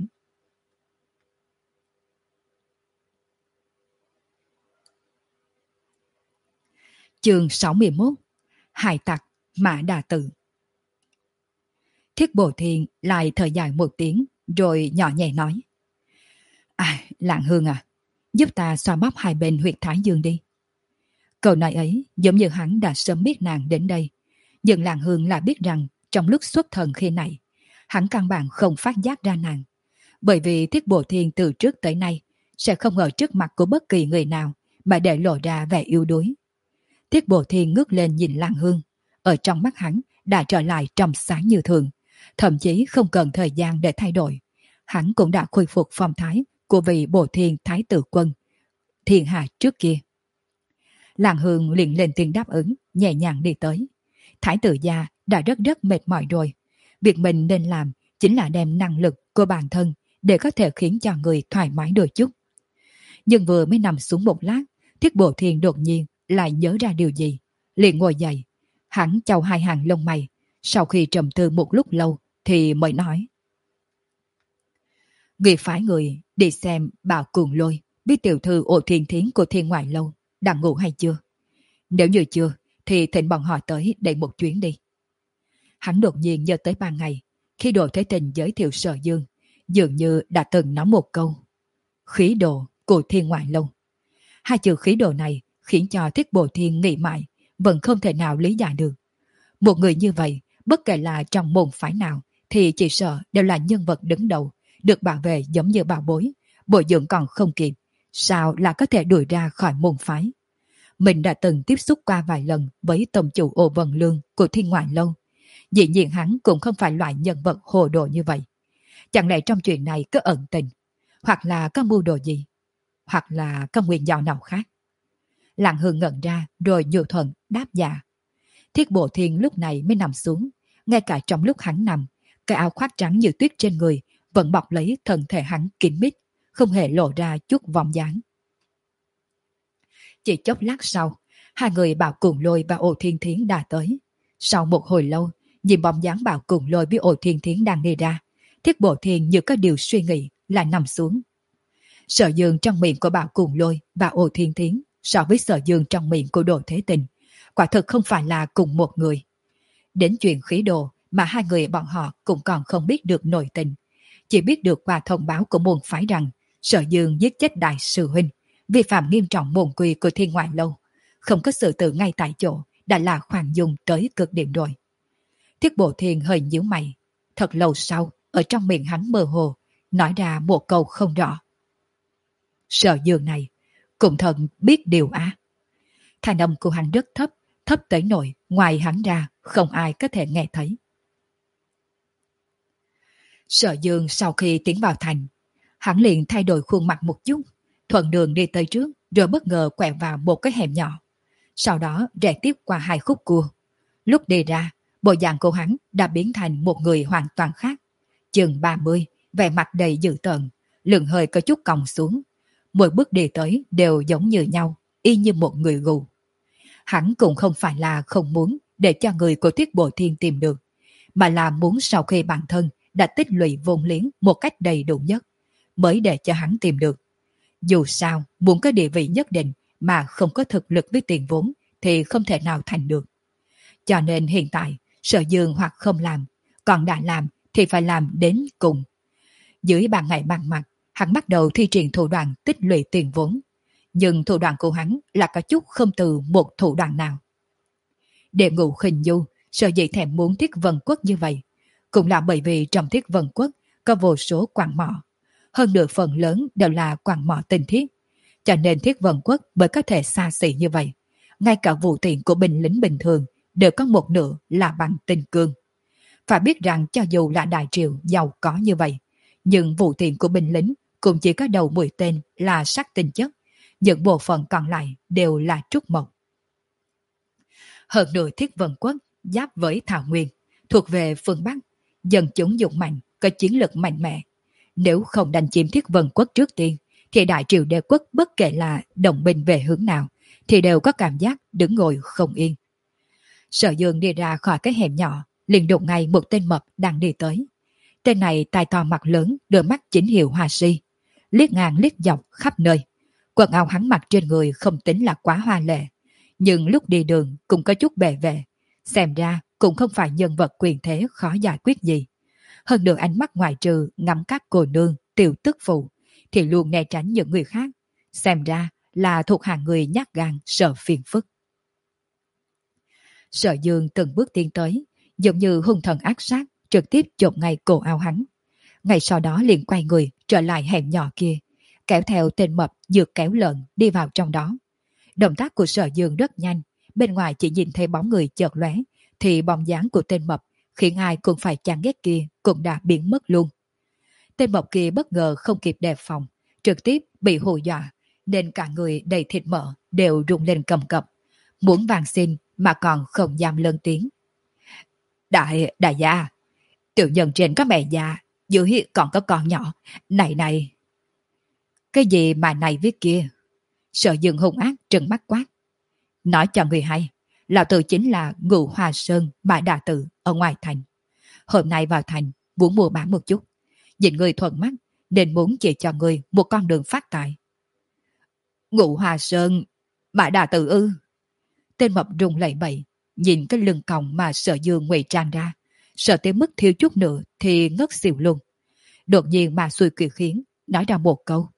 Chương sáu mươi mốt. Hải tặc Mã Đà Tự. Thiết Bồ Thiên lại thở dài một tiếng rồi nhỏ nhẹ nói: À, Lạng Hương à, giúp ta xoa bóp hai bên huyệt thái dương đi. Câu nói ấy giống như hắn đã sớm biết nàng đến đây, nhưng Lạng Hương lại biết rằng trong lúc xuất thần khi này, hắn căn bản không phát giác ra nàng, bởi vì Thiết Bồ Thiên từ trước tới nay sẽ không ở trước mặt của bất kỳ người nào mà để lộ ra vẻ yếu đuối. Thiết Bồ Thiên ngước lên nhìn Lạng Hương, ở trong mắt hắn đã trở lại trong sáng như thường, thậm chí không cần thời gian để thay đổi. Hắn cũng đã khôi phục phong thái của vị Bồ Thiên Thái tử quân thiên hạ trước kia. Lạng Hương liền lên tiếng đáp ứng, nhẹ nhàng đi tới. Thái tử gia đã rất rất mệt mỏi rồi. Việc mình nên làm chính là đem năng lực của bản thân để có thể khiến cho người thoải mái đôi chút. Nhưng vừa mới nằm xuống một lát, Thiết Bồ Thiên đột nhiên lại nhớ ra điều gì, liền ngồi dậy. Hắn chau hai hàng lông mày, sau khi trầm tư một lúc lâu thì mới nói: Người phái người đi xem Bảo Cuồng Lôi biết tiểu thư Ô Thiên Thiến của Thiên Ngoại Lâu đang ngủ hay chưa? Nếu như chưa thì thỉnh bọn họ tới đây một chuyến đi. Hắn đột nhiên nhớ tới ba ngày khi Đồ Thế Tình giới thiệu Sở Dương, dường như đã từng nói một câu khí độ của Thiên Ngoại Lâu. Hai chữ khí độ này khiến cho Thiết Bồ Thiên nghĩ mãi vẫn không thể nào lý giải được. Một người như vậy, bất kể là trong môn phái nào thì chỉ sợ đều là nhân vật đứng đầu, được bảo vệ giống như bảo bối, bồi dưỡng còn không kịp, sao là có thể đuổi ra khỏi môn phái. Mình đã từng tiếp xúc qua vài lần với tổng chủ Ô Vân Lương của Thiên Ngoại Lâu. Dĩ nhiên hắn cũng không phải loại nhân vật hồ đồ như vậy. Chẳng lẽ trong chuyện này có ẩn tình, hoặc là có mưu đồ gì, hoặc là có nguyên do nào khác? Lạng Hương ngẩn ra rồi nhu thuận đáp dạ. Thiết Bồ Thiên lúc này mới nằm xuống. Ngay cả trong lúc hắn nằm, cái áo khoác trắng như tuyết trên người vẫn bọc lấy thân thể hắn kín mít, không hề lộ ra chút vòng dáng. Chỉ chốc lát sau, hai người Bảo Cuồng Lôi và Ô Thiên Thiến đã tới. Sau một hồi lâu, nhìn bóng dáng Bảo Cuồng Lôi với Ô Thiên Thiến đang đi ra, Thiết Bồ Thiên như có điều suy nghĩ lại nằm xuống. Sở Dương trong miệng của Bảo Cuồng Lôi và Ô Thiên Thiến so với Sở Dương trong miệng của Đồ Thế Tình, quả thực không phải là cùng một người. Đến chuyện khí đồ mà hai người bọn họ cũng còn không biết được nội tình, chỉ biết được qua thông báo của môn phái rằng Sở Dương giết chết đại sư huynh, vi phạm nghiêm trọng môn quy của Thiên Ngoại Lâu, không có sự tự ngay tại chỗ đã là khoan dung tới cực điểm rồi. Thiết Bồ Thiên hơi nhíu mày, thật lâu sau ở trong miệng hắn mơ hồ nói ra một câu không rõ. Sở Dương này cũng thật biết điều á. Thanh âm của hắn rất thấp, thấp tới nỗi ngoài hắn ra không ai có thể nghe thấy. Sở Dương sau khi tiến vào thành, hắn liền thay đổi khuôn mặt một chút, thuận đường đi tới trước rồi bất ngờ quẹo vào một cái hẻm nhỏ, sau đó rẽ tiếp qua hai khúc cua. Lúc đi ra, bộ dạng của hắn đã biến thành một người hoàn toàn khác. Chừng ba mươi, vẻ mặt đầy dữ tợn, lưng hơi có chút còng xuống. Mỗi bước đi tới đều giống như nhau, y như một người gù. Hắn cũng không phải là không muốn để cho người của Thiết Bồ Thiên tìm được, mà là muốn sau khi bản thân đã tích lũy vốn liếng một cách đầy đủ nhất, mới để cho hắn tìm được. Dù sao, muốn có địa vị nhất định mà không có thực lực với tiền vốn thì không thể nào thành được. Cho nên hiện tại, Sở Dương hoặc không làm, còn đã làm thì phải làm đến cùng. Dưới ban ngày ban mặt, hắn bắt đầu thi triển thủ đoạn tích lũy tiền vốn. Nhưng thủ đoạn của hắn là có chút không từ một thủ đoạn nào. Để ngụ khinh du, Sở dĩ thèm muốn Thiết Vân Quốc như vậy, cũng là bởi vì trong Thiết Vân Quốc có vô số quặng mỏ. Hơn nửa phần lớn đều là quặng mỏ tinh thiết. Cho nên Thiết Vân Quốc mới có thể xa xỉ như vậy. Ngay cả vụ tiện của binh lính bình thường đều có một nửa là bằng tinh cương. Phải biết rằng cho dù là đại triều giàu có như vậy, nhưng vụ tiện của binh lính cũng chỉ có đầu mũi tên là sắt tinh chất, những bộ phận còn lại đều là trúc mộc. Hơn nữa Thiết Vân Quốc giáp với Thảo Nguyên, thuộc về phương Bắc, dân chúng dũng mạnh, có chiến lược mạnh mẽ. Nếu không đánh chiếm Thiết Vân Quốc trước tiên, thì đại triều đế quốc bất kể là đồng binh về hướng nào, thì đều có cảm giác đứng ngồi không yên. Sở Dương đi ra khỏi cái hẻm nhỏ, liền đụng ngay một tên mập đang đi tới. Tên này tai to mặt lớn, đôi mắt chính hiệu hoa si, liếc ngang liếc dọc khắp nơi. Quần áo hắn mặc trên người không tính là quá hoa lệ, nhưng lúc đi đường cũng có chút bề vệ, xem ra cũng không phải nhân vật quyền thế khó giải quyết gì. Hơn nữa ánh mắt ngoài trừ ngắm các cô nương, tiểu tức phụ, thì luôn né tránh những người khác, xem ra là thuộc hàng người nhát gan sợ phiền phức. Sở Dương từng bước tiến tới, giống như hung thần ác sát, trực tiếp chộp ngay cổ áo hắn. Ngay sau đó liền quay người trở lại hẻm nhỏ kia, kéo theo tên mập dược kéo lợn đi vào trong đó. Động tác của Sở Dương rất nhanh, bên ngoài chỉ nhìn thấy bóng người chợt lóe, thì bóng dáng của tên mập khiến ai cũng phải chán ghét kia cũng đã biến mất luôn. Tên mập kia bất ngờ không kịp đề phòng, trực tiếp bị hù dọa, nên cả người đầy thịt mỡ đều rung lên cầm cập, muốn van xin mà còn không dám lớn tiếng. Đại, đại gia, tiểu nhân trên có mẹ già, dưới còn có con nhỏ, này này. Cái gì mà này viết kia? Sở Dương hung ác trừng mắt quát. Nói cho người hay, lão tử chính là Ngự Hoa Sơn Mã Đà Tử ở ngoài thành. Hôm nay vào thành muốn mua bán một chút, nhìn người thuận mắt nên muốn chỉ cho người một con đường phát tài. Ngự Hoa Sơn Mã Đà Tử ư? Tên mập rung lẩy bẩy, nhìn cái lưng còng mà Sở Dương ngụy trang ra, sợ tới mức thiếu chút nữa thì ngất xỉu luôn. Đột nhiên mà xui kỳ khiến nói ra một câu.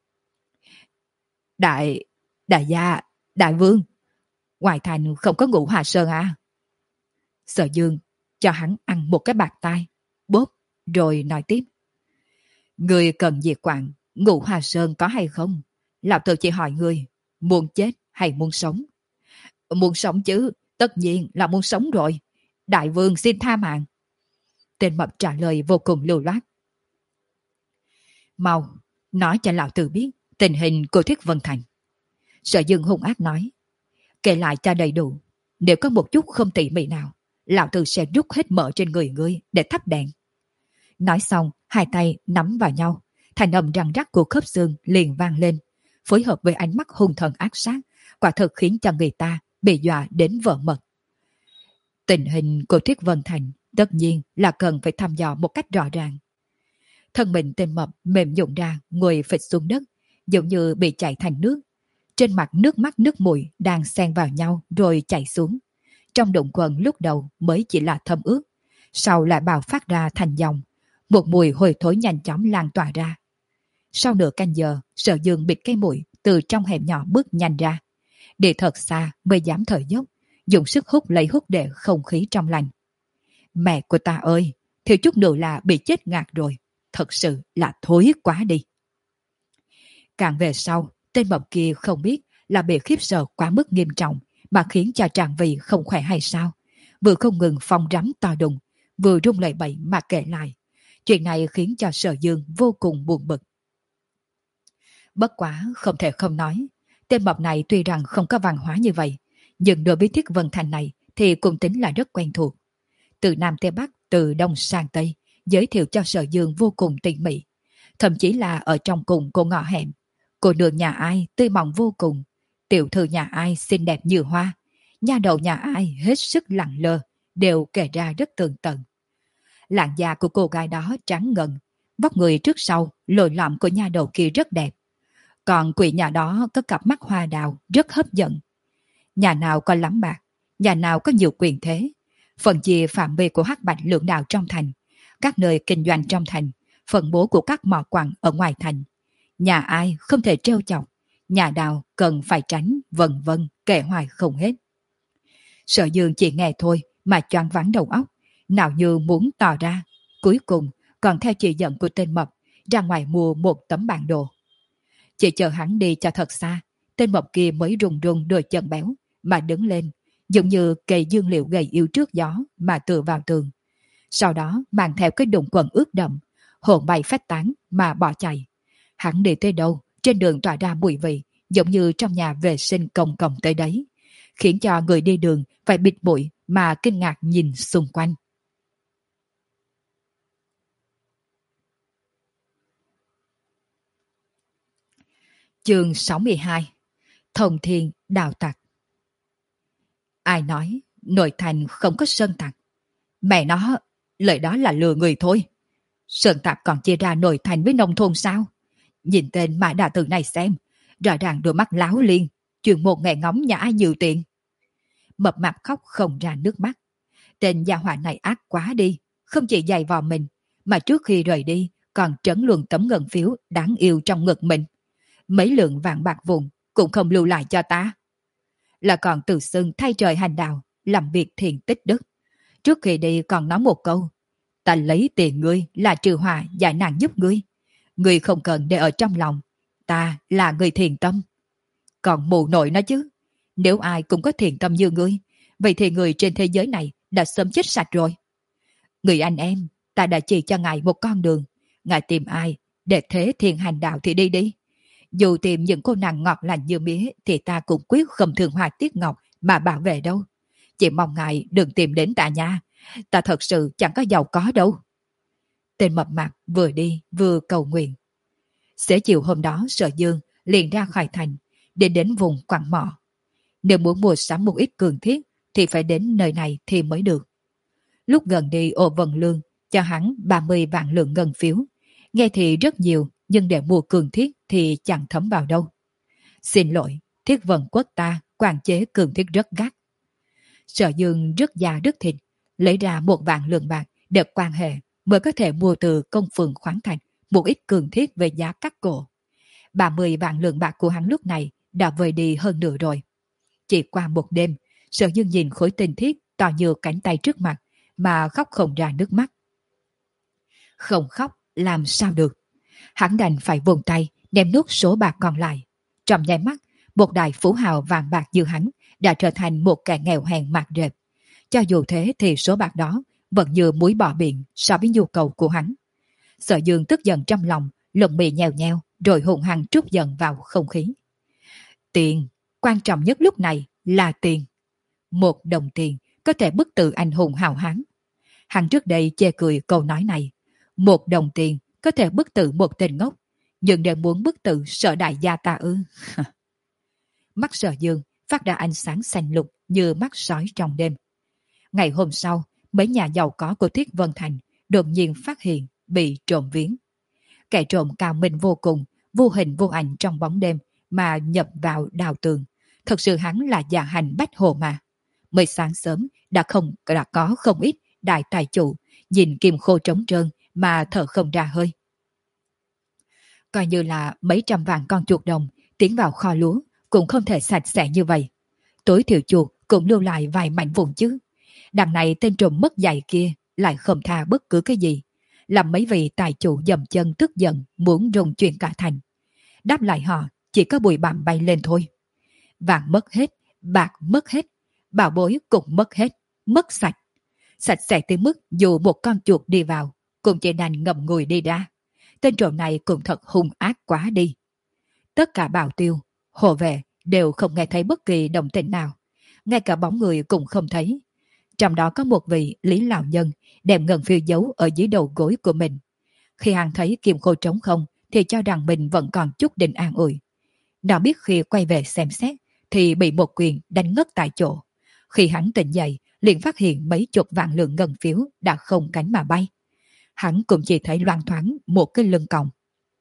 Đại, đại gia, đại vương, ngoài thành không có Ngũ Hòa Sơn à? Sở Dương cho hắn ăn một cái bạt tai, bóp, rồi nói tiếp. Người cần diệt quản, Ngũ Hòa Sơn có hay không? Lão tử chỉ hỏi người, muốn chết hay muốn sống? Muốn sống chứ, tất nhiên là muốn sống rồi. Đại vương xin tha mạng. Tên mập trả lời vô cùng lưu loát. Mau, nói cho lão tử biết tình hình của Thiết Vân Thành. Sở Dương hung ác nói. Kể lại cho đầy đủ, nếu có một chút không tỉ mỉ nào, lão tử sẽ rút hết mỡ trên người ngươi để thắp đèn. Nói xong, hai tay nắm vào nhau, thành âm răng rắc của khớp xương liền vang lên, phối hợp với ánh mắt hung thần ác sát, quả thực khiến cho người ta bị dọa đến vỡ mật. Tình hình của Thiết Vân Thành tất nhiên là cần phải thăm dò một cách rõ ràng. Thân mình tên mập mềm nhũn ra, ngồi phịch xuống đất, giống như bị chảy thành nước. Trên mặt nước mắt nước mũi đang xen vào nhau rồi chảy xuống. Trong đụng quần lúc đầu mới chỉ là thấm ướt, sau lại bào phát ra thành dòng, một mùi hôi thối nhanh chóng lan tỏa ra. Sau nửa canh giờ, Sở Dương bịt cái mũi từ trong hẻm nhỏ bước nhanh ra, đi thật xa mới dám thở dốc, dùng sức hút lấy hút để không khí trong lành. Mẹ của ta ơi, thiếu chút nữa là bị chết ngạt rồi, thật sự là thối quá đi. Càng về sau, tên mập kia không biết là bị khiếp sợ quá mức nghiêm trọng mà khiến cho tràn vị không khỏe hay sao, vừa không ngừng phong rắm to đùng, vừa rung lẩy bẩy mà kể lại. Chuyện này khiến cho Sở Dương vô cùng buồn bực. Bất quá không thể không nói, tên mập này tuy rằng không có văn hóa như vậy, nhưng đối với Thiết Vân Thành này thì cũng tính là rất quen thuộc. Từ Nam tới Bắc, từ Đông sang Tây, giới thiệu cho Sở Dương vô cùng tỉ mỉ. Thậm chí là ở trong cùng cô ngõ hẻm, cô nương nhà ai tươi mọng vô cùng, tiểu thư nhà ai xinh đẹp như hoa, nha đầu nhà ai hết sức lặng lơ, đều kể ra rất tường tận. Làn da của cô gái đó trắng ngần, vóc người trước sau lồi lõm của nha đầu kia rất đẹp. Còn quỷ nhà đó có cặp mắt hoa đào rất hấp dẫn. Nhà nào có lắm bạc, nhà nào có nhiều quyền thế, phần chia phạm vi của hắc bạch lượng đạo trong thành, các nơi kinh doanh trong thành, phần bố của các mỏ quặng ở ngoài thành. Nhà ai không thể trêu chọc, nhà nào cần phải tránh, vân vân, kể hoài không hết. Sở Dương chỉ nghe thôi mà choáng váng đầu óc, nào như muốn tỏ ra. Cuối cùng còn theo chỉ dẫn của tên mập ra ngoài mua một tấm bản đồ. Chỉ chờ hắn đi cho thật xa, tên mập kia mới rùng rùng đôi chân béo mà đứng lên, giống như cây dương liệu gầy yếu trước gió mà tựa vào tường. Sau đó mang theo cái đụng quần ướt đậm, hồn bay phách tán mà bỏ chạy. Hắn đi tới đâu, trên đường tỏa ra mùi vị, giống như trong nhà vệ sinh công cộng tới đấy, khiến cho người đi đường phải bịt mũi mà kinh ngạc nhìn xung quanh. Chương sáu mươi hai. Thông thiên đào tặc. Ai nói nội thành không có sơn tặc? Mẹ nó, lời đó là lừa người thôi. Sơn Tạc còn chia ra nội thành với nông thôn sao? Nhìn tên Mã Đà Tử này xem, rõ ràng đôi mắt láo liên, chuyên một nghề ngóng nhà ai nhiều tiền. Mập mạp khóc không ra nước mắt. Tên gia hỏa này ác quá đi, không chỉ giày vò mình, mà trước khi rời đi còn trấn luận tấm ngân phiếu đáng yêu trong ngực mình. Mấy lượng vàng bạc vụn cũng không lưu lại cho ta. Là còn tự xưng thay trời hành đạo, làm việc thiện tích đức. Trước khi đi còn nói một câu, ta lấy tiền ngươi là trừ họa giải nạn giúp ngươi. Ngươi không cần để ở trong lòng, ta là người thiện tâm. Còn mù nội nó chứ, nếu ai cũng có thiện tâm như ngươi, vậy thì người trên thế giới này đã sớm chết sạch rồi. Người anh em, ta đã chỉ cho ngài một con đường, ngài tìm ai để thế thiện hành đạo thì đi đi. Dù tìm những cô nàng ngọt lành như mía thì ta cũng quyết không thường hoài tiếc ngọc mà bảo vệ đâu. Chỉ mong ngài đừng tìm đến ta nha, ta thật sự chẳng có giàu có đâu. Tên mập mạp vừa đi vừa cầu nguyện. Xế chiều hôm đó Sở Dương liền ra khỏi thành, để đến vùng quặng mỏ. Nếu muốn mua sắm một ít cường thiết thì phải đến nơi này thì mới được. Lúc gần đi Ô Vân Lương cho hắn ba mươi vạn lượng ngân phiếu. Nghe thì rất nhiều, nhưng để mua cường thiết thì chẳng thấm vào đâu. Xin lỗi, Thiết Vân Quốc ta quản chế cường thiết rất gắt. Sở Dương rất già rất thịt, lấy ra một vạn lượng bạc để quan hệ mới có thể mua từ công phường khoáng thành một ít cường thiết về giá cắt cổ. ba mươi vạn lượng bạc của hắn lúc này đã vơi đi hơn nửa rồi. Chỉ qua một đêm, Sở Dương nhìn khối tinh thiết to như cánh tay trước mặt mà khóc không ra nước mắt. Không khóc làm sao được. Hắn đành phải vùng tay đem nốt số bạc còn lại. Trong nháy mắt, một đại phú hào vàng bạc như hắn đã trở thành một kẻ nghèo hèn mạt rệp. Cho dù thế thì số bạc đó vẫn như muối bỏ biển so với nhu cầu của hắn. Sở Dương tức giận trong lòng, lồng mì nhèo nheo rồi hùng hăng trút giận vào không khí. Tiền, quan trọng nhất lúc này là tiền. Một đồng tiền có thể bức tử anh hùng hào hán. Hắn trước đây chê cười câu nói này. Một đồng tiền có thể bức tử một tên ngốc, nhưng để muốn bức tử Sở đại gia ta ư? Mắt Sở Dương phát ra ánh sáng xanh lục như mắt sói trong đêm. Ngày hôm sau, mấy nhà giàu có của Thiết Vân Thành đột nhiên phát hiện bị trộm viếng. Kẻ trộm cao minh vô cùng, vô hình vô ảnh trong bóng đêm mà nhập vào đào tường. Thật sự hắn là dạ hành bách hồ mà. Mới sáng sớm đã không đã có không ít đại tài chủ nhìn kim khô trống trơn mà thở không ra hơi. Coi như là mấy trăm vạn con chuột đồng tiến vào kho lúa cũng không thể sạch sẽ như vậy. Tối thiểu chuột cũng lưu lại vài mảnh vụn chứ. Đằng này tên trộm mất dạy kia lại không tha bất cứ cái gì, làm mấy vị tài chủ dầm chân tức giận muốn rung chuyển cả thành. Đáp lại họ chỉ có bụi bặm bay lên thôi. Vàng mất hết, bạc mất hết, bảo bối cũng mất hết, mất sạch. Sạch sẽ tới mức dù một con chuột đi vào cũng chỉ đành ngậm ngùi đi ra. Tên trộm này cũng thật hung ác quá đi. Tất cả bảo tiêu, hộ vệ đều không nghe thấy bất kỳ động tĩnh nào. Ngay cả bóng người cũng không thấy. Trong đó có một vị Lý lão nhân đem ngân phiếu giấu ở dưới đầu gối của mình. Khi hắn thấy kim khô trống không thì cho rằng mình vẫn còn chút định an ủi. Nào biết khi quay về xem xét thì bị một quyền đánh ngất tại chỗ. Khi hắn tỉnh dậy liền phát hiện mấy chục vạn lượng ngân phiếu đã không cánh mà bay. Hắn cũng chỉ thấy loang thoáng một cái lưng còng.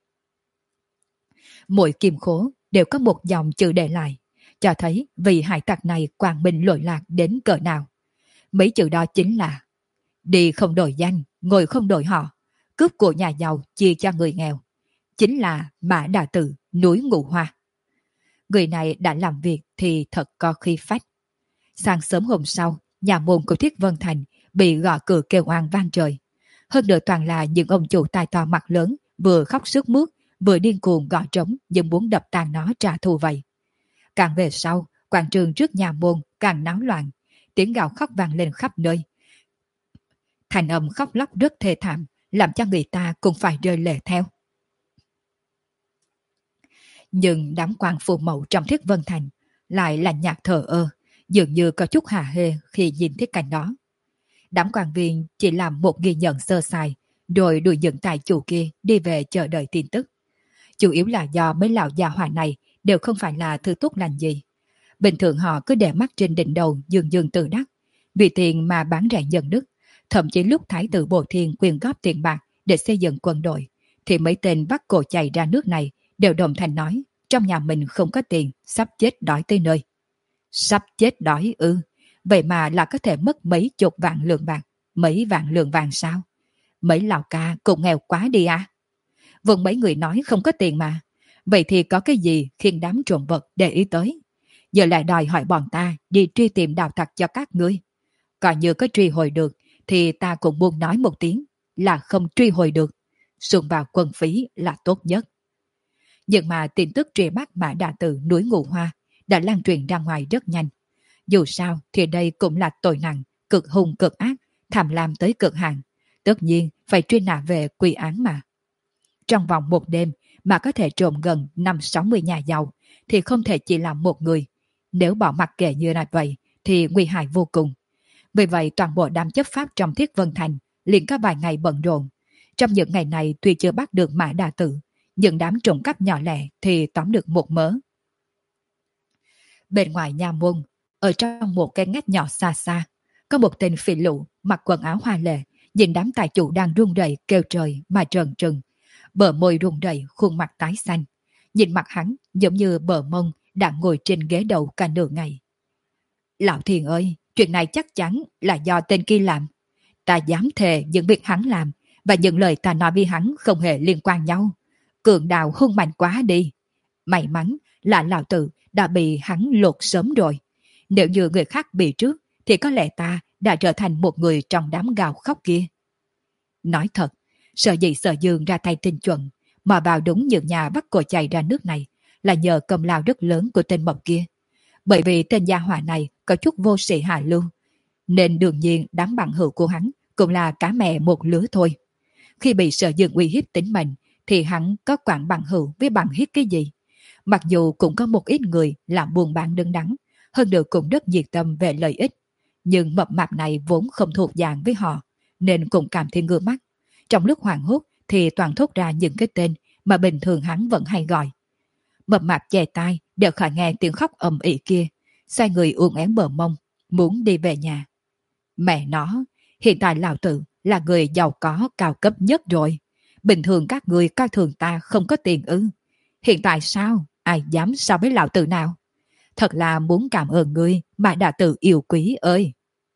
Mỗi kim khố đều có một dòng chữ để lại, cho thấy vị hải tặc này quang minh lỗi lạc đến cỡ nào. Mấy chữ đó chính là: đi không đổi danh, ngồi không đổi họ, cướp của nhà giàu chia cho người nghèo. Chính là Mã Đà Tử, núi Ngũ Hoa. Người này đã làm việc thì thật có khí phách. Sáng sớm hôm sau, nhà môn của Thiết Vân Thành bị gõ cửa kêu oan vang trời. Hơn nữa toàn là những ông chủ tài to mặt lớn, vừa khóc sướt mướt, vừa điên cuồng gõ trống nhưng muốn đập tan nó trả thù vậy. Càng về sau, quảng trường trước nhà môn càng náo loạn, tiếng gào khóc vang lên khắp nơi. Thành âm khóc lóc rất thê thảm, làm cho người ta cũng phải rơi lệ theo. Nhưng đám quan phù mẫu trong Thiết Vân Thành lại là nhạt thờ ơ, dường như có chút hả hê khi nhìn thấy cảnh đó. Đám quan viên chỉ làm một ghi nhận sơ sài, rồi đuổi dẫn tài chủ kia đi về chờ đợi tin tức. Chủ yếu là do mấy lão già hỏa này đều không phải là thứ tốt lành gì. Bình thường họ cứ để mắt trên đỉnh đầu dương dương tự đắc, vì tiền mà bán rẻ nhận đức. Thậm chí lúc thái tử Bồ Thiên quyên góp tiền bạc để xây dựng quân đội, thì mấy tên bắt cổ chạy ra nước này đều đồng thanh nói trong nhà mình không có tiền, sắp chết đói tới nơi. Sắp chết đói ư? Vậy mà là có thể mất mấy chục vạn lượng bạc, mấy vạn lượng vàng sao? Mấy lão ca cũng nghèo quá đi à? Vâng, mấy người nói không có tiền mà. Vậy thì có cái gì khiến đám trộm vật để ý tới? Giờ lại đòi hỏi bọn ta đi truy tìm đào thật cho các ngươi. Còn như có truy hồi được thì ta cũng muốn nói một tiếng là không truy hồi được. Xung vào quân phí là tốt nhất. Nhưng mà tin tức truy bắt Mã Đà Tử núi Ngũ Hoa đã lan truyền ra ngoài rất nhanh. Dù sao thì đây cũng là tội nặng, cực hung cực ác, tham lam tới cực hạn. Tất nhiên phải truy nã về quy án mà. Trong vòng một đêm mà có thể trộm gần năm sáu mươi nhà giàu thì không thể chỉ là một người. Nếu bỏ mặc kệ như là vậy thì nguy hại vô cùng. Vì vậy toàn bộ đám chấp pháp trong Thiết Vân Thành liền có vài ngày bận rộn. Trong những ngày này tuy chưa bắt được Mã Đà Tử, nhưng đám trộm cắp nhỏ lẻ thì tóm được một mớ. Bên ngoài nhà môn, ở trong một cái ngách nhỏ xa xa, có một tên phỉ lụ mặc quần áo hoa lệ, nhìn đám tài chủ đang run rẩy kêu trời mà trần trừng. Bờ môi run rẩy, khuôn mặt tái xanh. Nhìn mặt hắn giống như bờ mông đang ngồi trên ghế đầu cả nửa ngày. Lão Thiền ơi, chuyện này chắc chắn là do tên kia làm. Ta dám thề những việc hắn làm và những lời ta nói với hắn không hề liên quan nhau. Cường đào hung mạnh quá đi. May mắn là lão tử đã bị hắn lột sớm rồi. Nếu như người khác bị trước thì có lẽ ta đã trở thành một người trong đám gào khóc kia. Nói thật, sợ gì Sở Dương ra tay tinh chuẩn mà vào đúng những nhà bắt cổ chạy ra nước này là nhờ công lao rất lớn của tên mộc kia. Bởi vì tên gia hỏa này có chút vô sĩ hạ lưu, nên đương nhiên đám bằng hữu của hắn cũng là cá mẹ một lứa thôi. Khi bị Sở Dương uy hiếp tính mệnh thì hắn có quản bằng hữu với bằng hiếp cái gì. Mặc dù cũng có một ít người làm buôn bán đứng đắn, hơn nữa cũng rất nhiệt tâm về lợi ích, nhưng mập mạp này vốn không thuộc dạng với họ, nên cũng cảm thấy ngứa mắt. Trong lúc hoảng hốt thì toàn thốt ra những cái tên mà bình thường hắn vẫn hay gọi. Mập mạp chè tai đều khỏi nghe tiếng khóc ầm ĩ kia, xoay người uốn éo bờ mông, muốn đi về nhà. Mẹ nó, hiện tại lão tử là người giàu có cao cấp nhất rồi. Bình thường các người coi thường ta không có tiền ư? Hiện tại sao? Ai dám so với lão tử nào? Thật là muốn cảm ơn ngươi mà đã tự yêu quý ơi.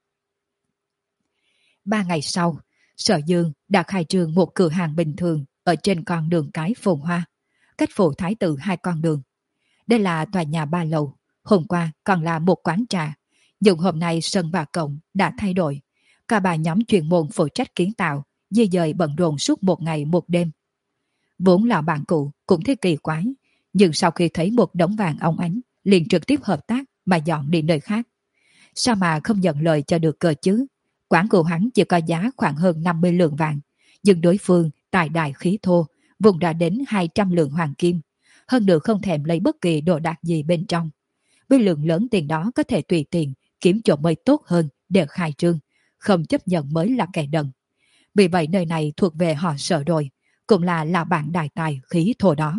Ba ngày sau, Sở Dương đã khai trương một cửa hàng bình thường ở trên con đường cái Phồn Hoa, cách phủ Thái Tử hai con đường. Đây là tòa nhà ba lầu, hôm qua còn là một quán trà, nhưng hôm nay sân và cổng đã thay đổi. Cả ba nhóm chuyên môn phụ trách kiến tạo, di dời bận rộn suốt một ngày một đêm. Vốn là bạn cũ cũng thấy kỳ quái, nhưng sau khi thấy một đống vàng óng ánh, liền trực tiếp hợp tác mà dọn đi nơi khác. Sao mà không nhận lời cho được cơ chứ? Quán của hắn chỉ có giá khoảng hơn năm mươi lượng vàng, nhưng đối phương tài đại khí thô, vùng đã đến hai trăm lượng hoàng kim, hơn nữa không thèm lấy bất kỳ đồ đạc gì bên trong. Với lượng lớn tiền đó có thể tùy tiện kiếm chỗ mới tốt hơn để khai trương, không chấp nhận mới là kẻ đần. Vì vậy nơi này thuộc về họ Sở rồi, cũng là là bạn đại tài khí thô đó.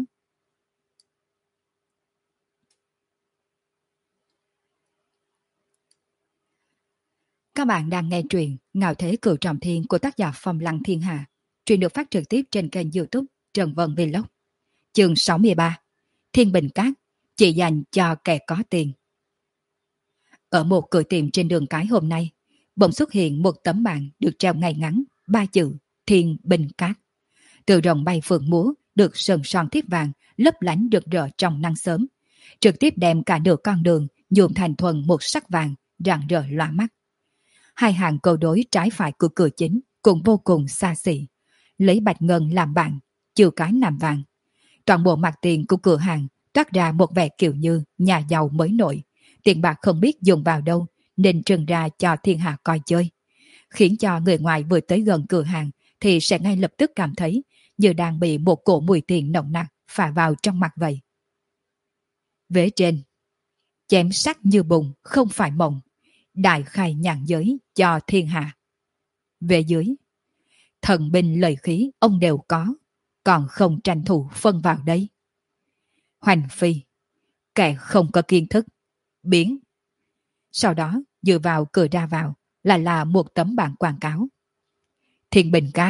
Các bạn đang nghe truyện Ngạo Thế Cửu Trọng Thiên của tác giả Phong Lăng Thiên Hà. Truyện được phát trực tiếp trên kênh YouTube Trần Vân Vlog. Chương sáu mươi ba. Thiên Bình Cát chỉ dành cho kẻ có tiền. Ở một cửa tiệm trên đường cái hôm nay, bỗng xuất hiện một tấm bảng được treo ngay ngắn, ba chữ Thiên Bình Cát. Từ rồng bay phượng múa được sơn son thiếp vàng lấp lánh rực rỡ trong nắng sớm, trực tiếp đem cả nửa con đường nhuộm thành thuần một sắc vàng rạng rỡ lóa mắt. Hai hàng cầu đối trái phải của cửa chính cũng vô cùng xa xỉ, lấy bạch ngân làm bảng, chiều cái làm vàng. Toàn bộ mặt tiền của cửa hàng toát ra một vẻ kiểu như nhà giàu mới nổi, tiền bạc không biết dùng vào đâu nên trưng ra cho thiên hạ coi chơi, khiến cho người ngoài vừa tới gần cửa hàng thì sẽ ngay lập tức cảm thấy như đang bị một cổ mùi tiền nồng nặc phả vào trong mặt vậy. Vế trên: chém sắc như bùn không phải mộng, đại khai nhàn giới cho thiên hạ. Về dưới: thần binh lợi khí ông đều có, còn không tranh thủ phân vào đây. Hoành phi: kẻ không có kiến thức, biến. Sau đó dựa vào cửa ra vào là là một tấm bảng quảng cáo. Thiên Bình Cát,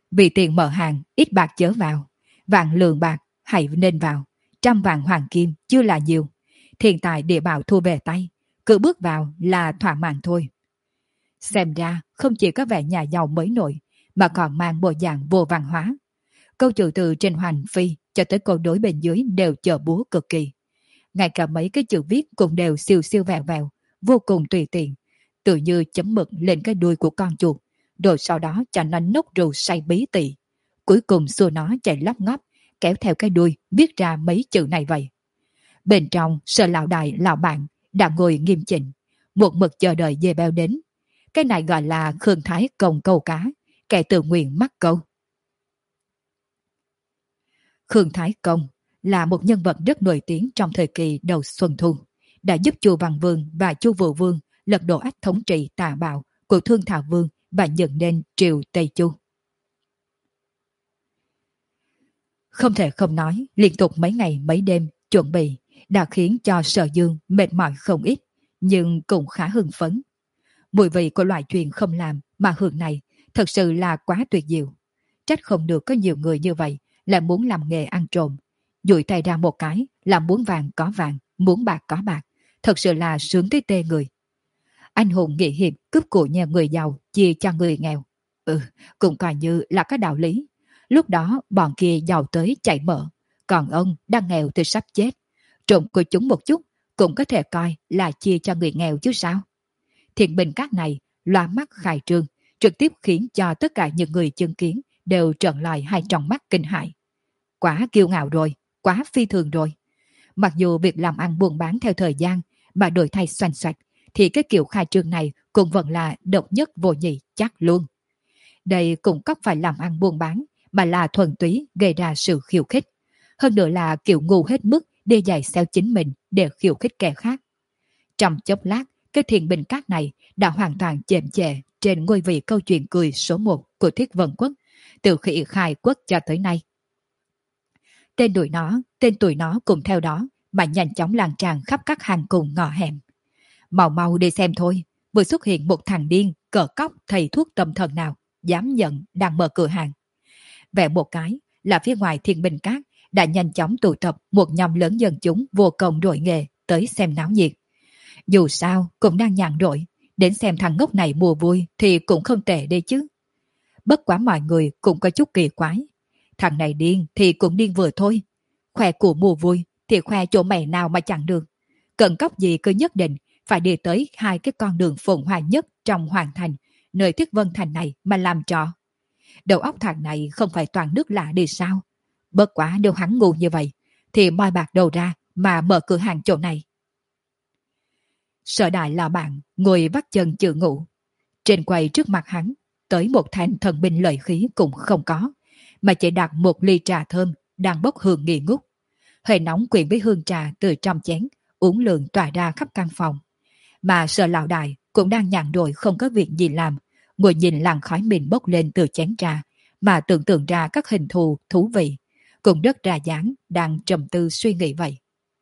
Vì tiền mở hàng, ít bạc chớ vào. Vạn lượng bạc, hãy nên vào. Trăm vạn hoàng kim chưa là nhiều. Thiên tài địa bảo thu về tay. Cứ bước vào là thỏa mãn thôi. Xem ra không chỉ có vẻ nhà giàu mới nổi, mà còn mang bộ dạng vô văn hóa. Câu chữ từ trên hoành phi cho tới câu đối bên dưới đều chờ búa cực kỳ. Ngay cả mấy cái chữ viết cũng đều siêu siêu vẹo vẹo, vô cùng tùy tiện. Tự như chấm mực lên cái đuôi của con chuột, rồi sau đó cho nó nốc rượu say bí tỉ. Cuối cùng xua nó chạy lóc ngóp, kéo theo cái đuôi viết ra mấy chữ này vậy. Bên trong Sở lão đại lão bạn đã ngồi nghiêm chỉnh, một mực chờ đợi dê béo đến. Cái này gọi là Khương Thái Công câu cá, kẻ tự nguyện mắc câu. Khương Thái Công là một nhân vật rất nổi tiếng trong thời kỳ đầu Xuân Thu, đã giúp Chu Văn Vương và Chu Vũ Vương lật đổ ách thống trị tà bạo của Thương Thảo Vương và dựng nên triều Tây Chu. Không thể không nói, liên tục mấy ngày mấy đêm chuẩn bị đã khiến cho Sở Dương mệt mỏi không ít, nhưng cũng khá hưng phấn. Mùi vị của loại chuyện không làm mà hưởng này thật sự là quá tuyệt diệu. Trách không được có nhiều người như vậy là muốn làm nghề ăn trộm. Dụi tay ra một cái là muốn vàng có vàng, muốn bạc có bạc. Thật sự là sướng tới tê người. Anh hùng nghĩa hiệp cướp của nhà người giàu chia cho người nghèo. Ừ, cũng coi như là có đạo lý. Lúc đó bọn kia giàu tới chạy mở, còn ông đang nghèo từ sắp chết. Trộm của chúng một chút cũng có thể coi là chia cho người nghèo chứ sao. Thiện bình các này loa mắt khai trương, trực tiếp khiến cho tất cả những người chứng kiến đều trợn lại hai tròng mắt kinh hãi. Quá kiêu ngạo rồi, quá phi thường rồi. Mặc dù việc làm ăn buôn bán theo thời gian mà đổi thay xoành xoạch, thì cái kiểu khai trương này cũng vẫn là độc nhất vô nhị chắc luôn. Đây cũng không phải làm ăn buôn bán, mà là thuần túy gây ra sự khiêu khích. Hơn nữa là kiểu ngu hết mức để giày xéo chính mình để khiêu khích kẻ khác. Trong chốc lát, cái thiền bình cát này đã hoàn toàn chềm chệ trên ngôi vị câu chuyện cười số một của Thiết Vân Quốc, từ khi khai quốc cho tới nay. Tên tụi nó, tên tụi nó cùng theo đó mà nhanh chóng lan tràn khắp các hàng cùng ngõ hẻm. Mau mau đi xem thôi, vừa xuất hiện một thằng điên, cờ cóc thầy thuốc tâm thần nào, dám nhận đang mở cửa hàng. Vẽ một cái là phía ngoài Thiên Bình Cát đã nhanh chóng tụ tập một nhóm lớn dân chúng vô công đội nghề tới xem náo nhiệt. Dù sao cũng đang nhàn rỗi, đến xem thằng ngốc này mùa vui thì cũng không tệ đấy chứ. Bất quá mọi người cũng có chút kỳ quái. Thằng này điên thì cũng điên vừa thôi. Khoe của mùa vui thì khoe chỗ mày nào mà chẳng được. Cần cóc gì cứ nhất định phải đi tới hai cái con đường phồn hoa nhất trong hoàng thành, nơi Thiết Vân Thành này mà làm trò. Đầu óc thằng này không phải toàn nước lạ đi sao? Bất quá nếu hắn ngu như vậy thì moi bạc đầu ra mà mở cửa hàng chỗ này. Sở đại là bạn ngồi vắt chân chữ ngủ. Trên quầy trước mặt hắn tới một thanh thần binh lợi khí cũng không có, mà chỉ đặt một ly trà thơm đang bốc hương nghi ngút. Hơi nóng quyện với hương trà từ trong chén uống lượng tỏa ra khắp căn phòng. Mà Sở lão đại cũng đang nhàn rỗi không có việc gì làm, ngồi nhìn làn khói mịn bốc lên từ chén trà mà tưởng tượng ra các hình thù thú vị, cũng rất ra dáng đang trầm tư suy nghĩ vậy.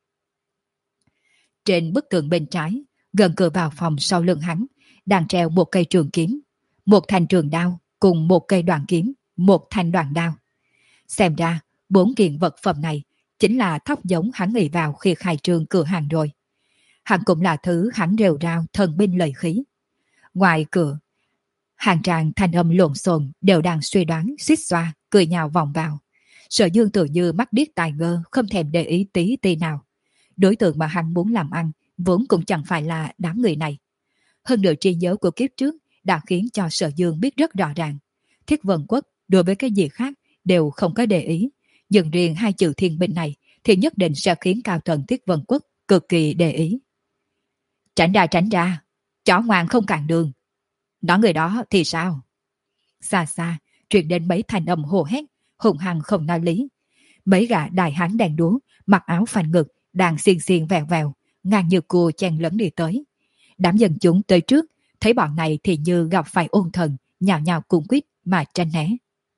Trên bức tường bên trái, gần cửa vào phòng sau lưng hắn, đang treo một cây trường kiếm, một thanh trường đao cùng một cây đoạn kiếm, một thanh đoạn đao. Xem ra, bốn kiện vật phẩm này chính là thóc giống hắn nghĩ vào khi khai trương cửa hàng rồi. Hắn cũng là thứ hắn rêu rao thần binh lợi khí. Ngoài cửa, hàng tràng thanh âm lộn xộn đều đang suy đoán, xít xoa, cười nhào vòng vào. Sở Dương tự như mắt điếc tai ngơ, không thèm để ý tí tí nào. Đối tượng mà hắn muốn làm ăn vốn cũng chẳng phải là đám người này. Hơn nữa trí nhớ của kiếp trước đã khiến cho Sở Dương biết rất rõ ràng. Thiết Vân Quốc đối với cái gì khác đều không có để ý, nhưng riêng hai chữ thiên binh này thì nhất định sẽ khiến cao tầng Thiết Vân Quốc cực kỳ để ý. Tránh ra tránh ra, chó ngoan không cản đường. Nói người đó thì sao? Xa xa truyền đến mấy thanh âm hô hét, hùng hăng không nói lý. Mấy gã đại hán đèn đúa, mặc áo phanh ngực, đang xiên xiên vèo vèo, ngang như cua chen lấn đi tới. Đám dân chúng tới trước, thấy bọn này thì như gặp phải ôn thần, nhào nhào cung quýt mà tranh né.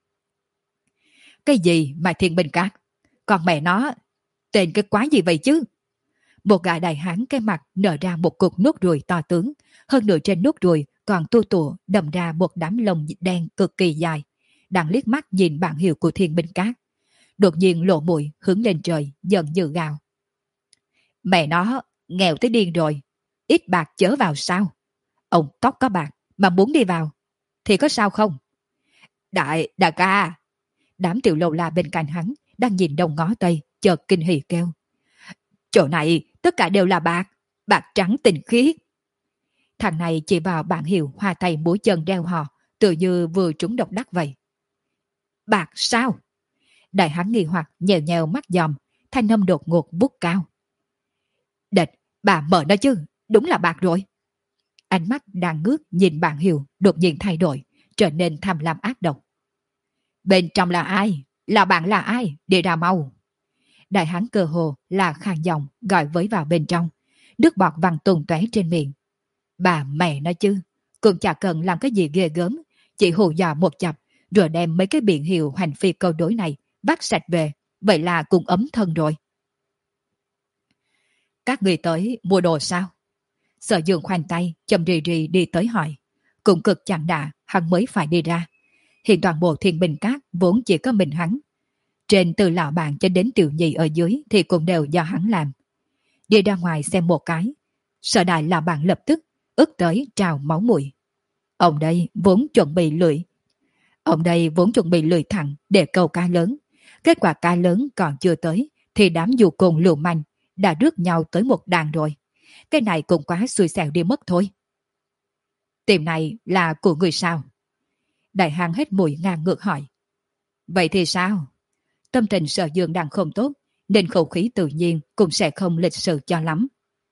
Cái gì mà thiên binh cát? Còn mẹ nó, tên cái quái gì vậy chứ? Một gã đại hán cái mặt nở ra một cục nốt ruồi to tướng, hơn nữa trên nốt ruồi còn tua tủa đầm ra một đám lông đen cực kỳ dài. đang liếc mắt nhìn bảng hiệu của Thiên Binh Các. Đột nhiên lộ mũi hướng lên trời, giận dữ gào. Mẹ nó, nghèo tới điên rồi, ít bạc chớ vào sao? Ông tóc có bạc mà muốn đi vào, thì có sao không? Đại, đại ca! Đám tiểu lâu la bên cạnh hắn đang nhìn đông ngó tây, chợt kinh hỉ kêu. Chỗ này tất cả đều là bạc, bạc trắng tinh khiết. Thằng này chỉ vào bảng hiệu hoa tay múa chân đeo hò, tự như vừa trúng độc đắc vậy. Bạc sao? Đại hắn nghi hoặc nhèo nhèo mắt dòm, thanh âm đột ngột vút cao. Địch, bà mở nó chứ, đúng là bạc rồi. Ánh mắt đang ngước nhìn bảng hiệu đột nhiên thay đổi, trở nên tham lam ác độc. Bên trong là ai? Là bạn là ai? Đi ra mau. Đại hán cơ hồ là khàn giọng gọi với vào bên trong, nước bọt văng tung tóe trên miệng. Bà mẹ nó chứ, cũng chả cần làm cái gì ghê gớm, chỉ hù dọa một chập, rồi đem mấy cái biện hiệu hành phi câu đối này vắt sạch về, vậy là cũng ấm thân rồi. Các người tới mua đồ sao? Sở Dương khoanh tay, chầm rì rì đi tới hỏi. Cũng cực chẳng đà, hắn mới phải đi ra. Hiện toàn bộ Thiên Binh Các vốn chỉ có mình hắn. Trên từ lão bạn cho đến tiểu nhị ở dưới thì cũng đều do hắn làm. Đi ra ngoài xem một cái, Sở đại lão bạn lập tức ức tới trào máu mũi. Ông đây vốn chuẩn bị lưỡi. Ông đây vốn chuẩn bị lưỡi thẳng để câu cá lớn. Kết quả cá lớn còn chưa tới thì đám dù cùng lưu manh đã rước nhau tới một đàn rồi. Cái này cũng quá xui xẻo đi mất thôi. Tiệm này là của người sao? Đại hán hết mùi ngang ngược hỏi. Vậy thì sao? Tâm tình Sở Dương đang không tốt, nên khẩu khí tự nhiên cũng sẽ không lịch sự cho lắm.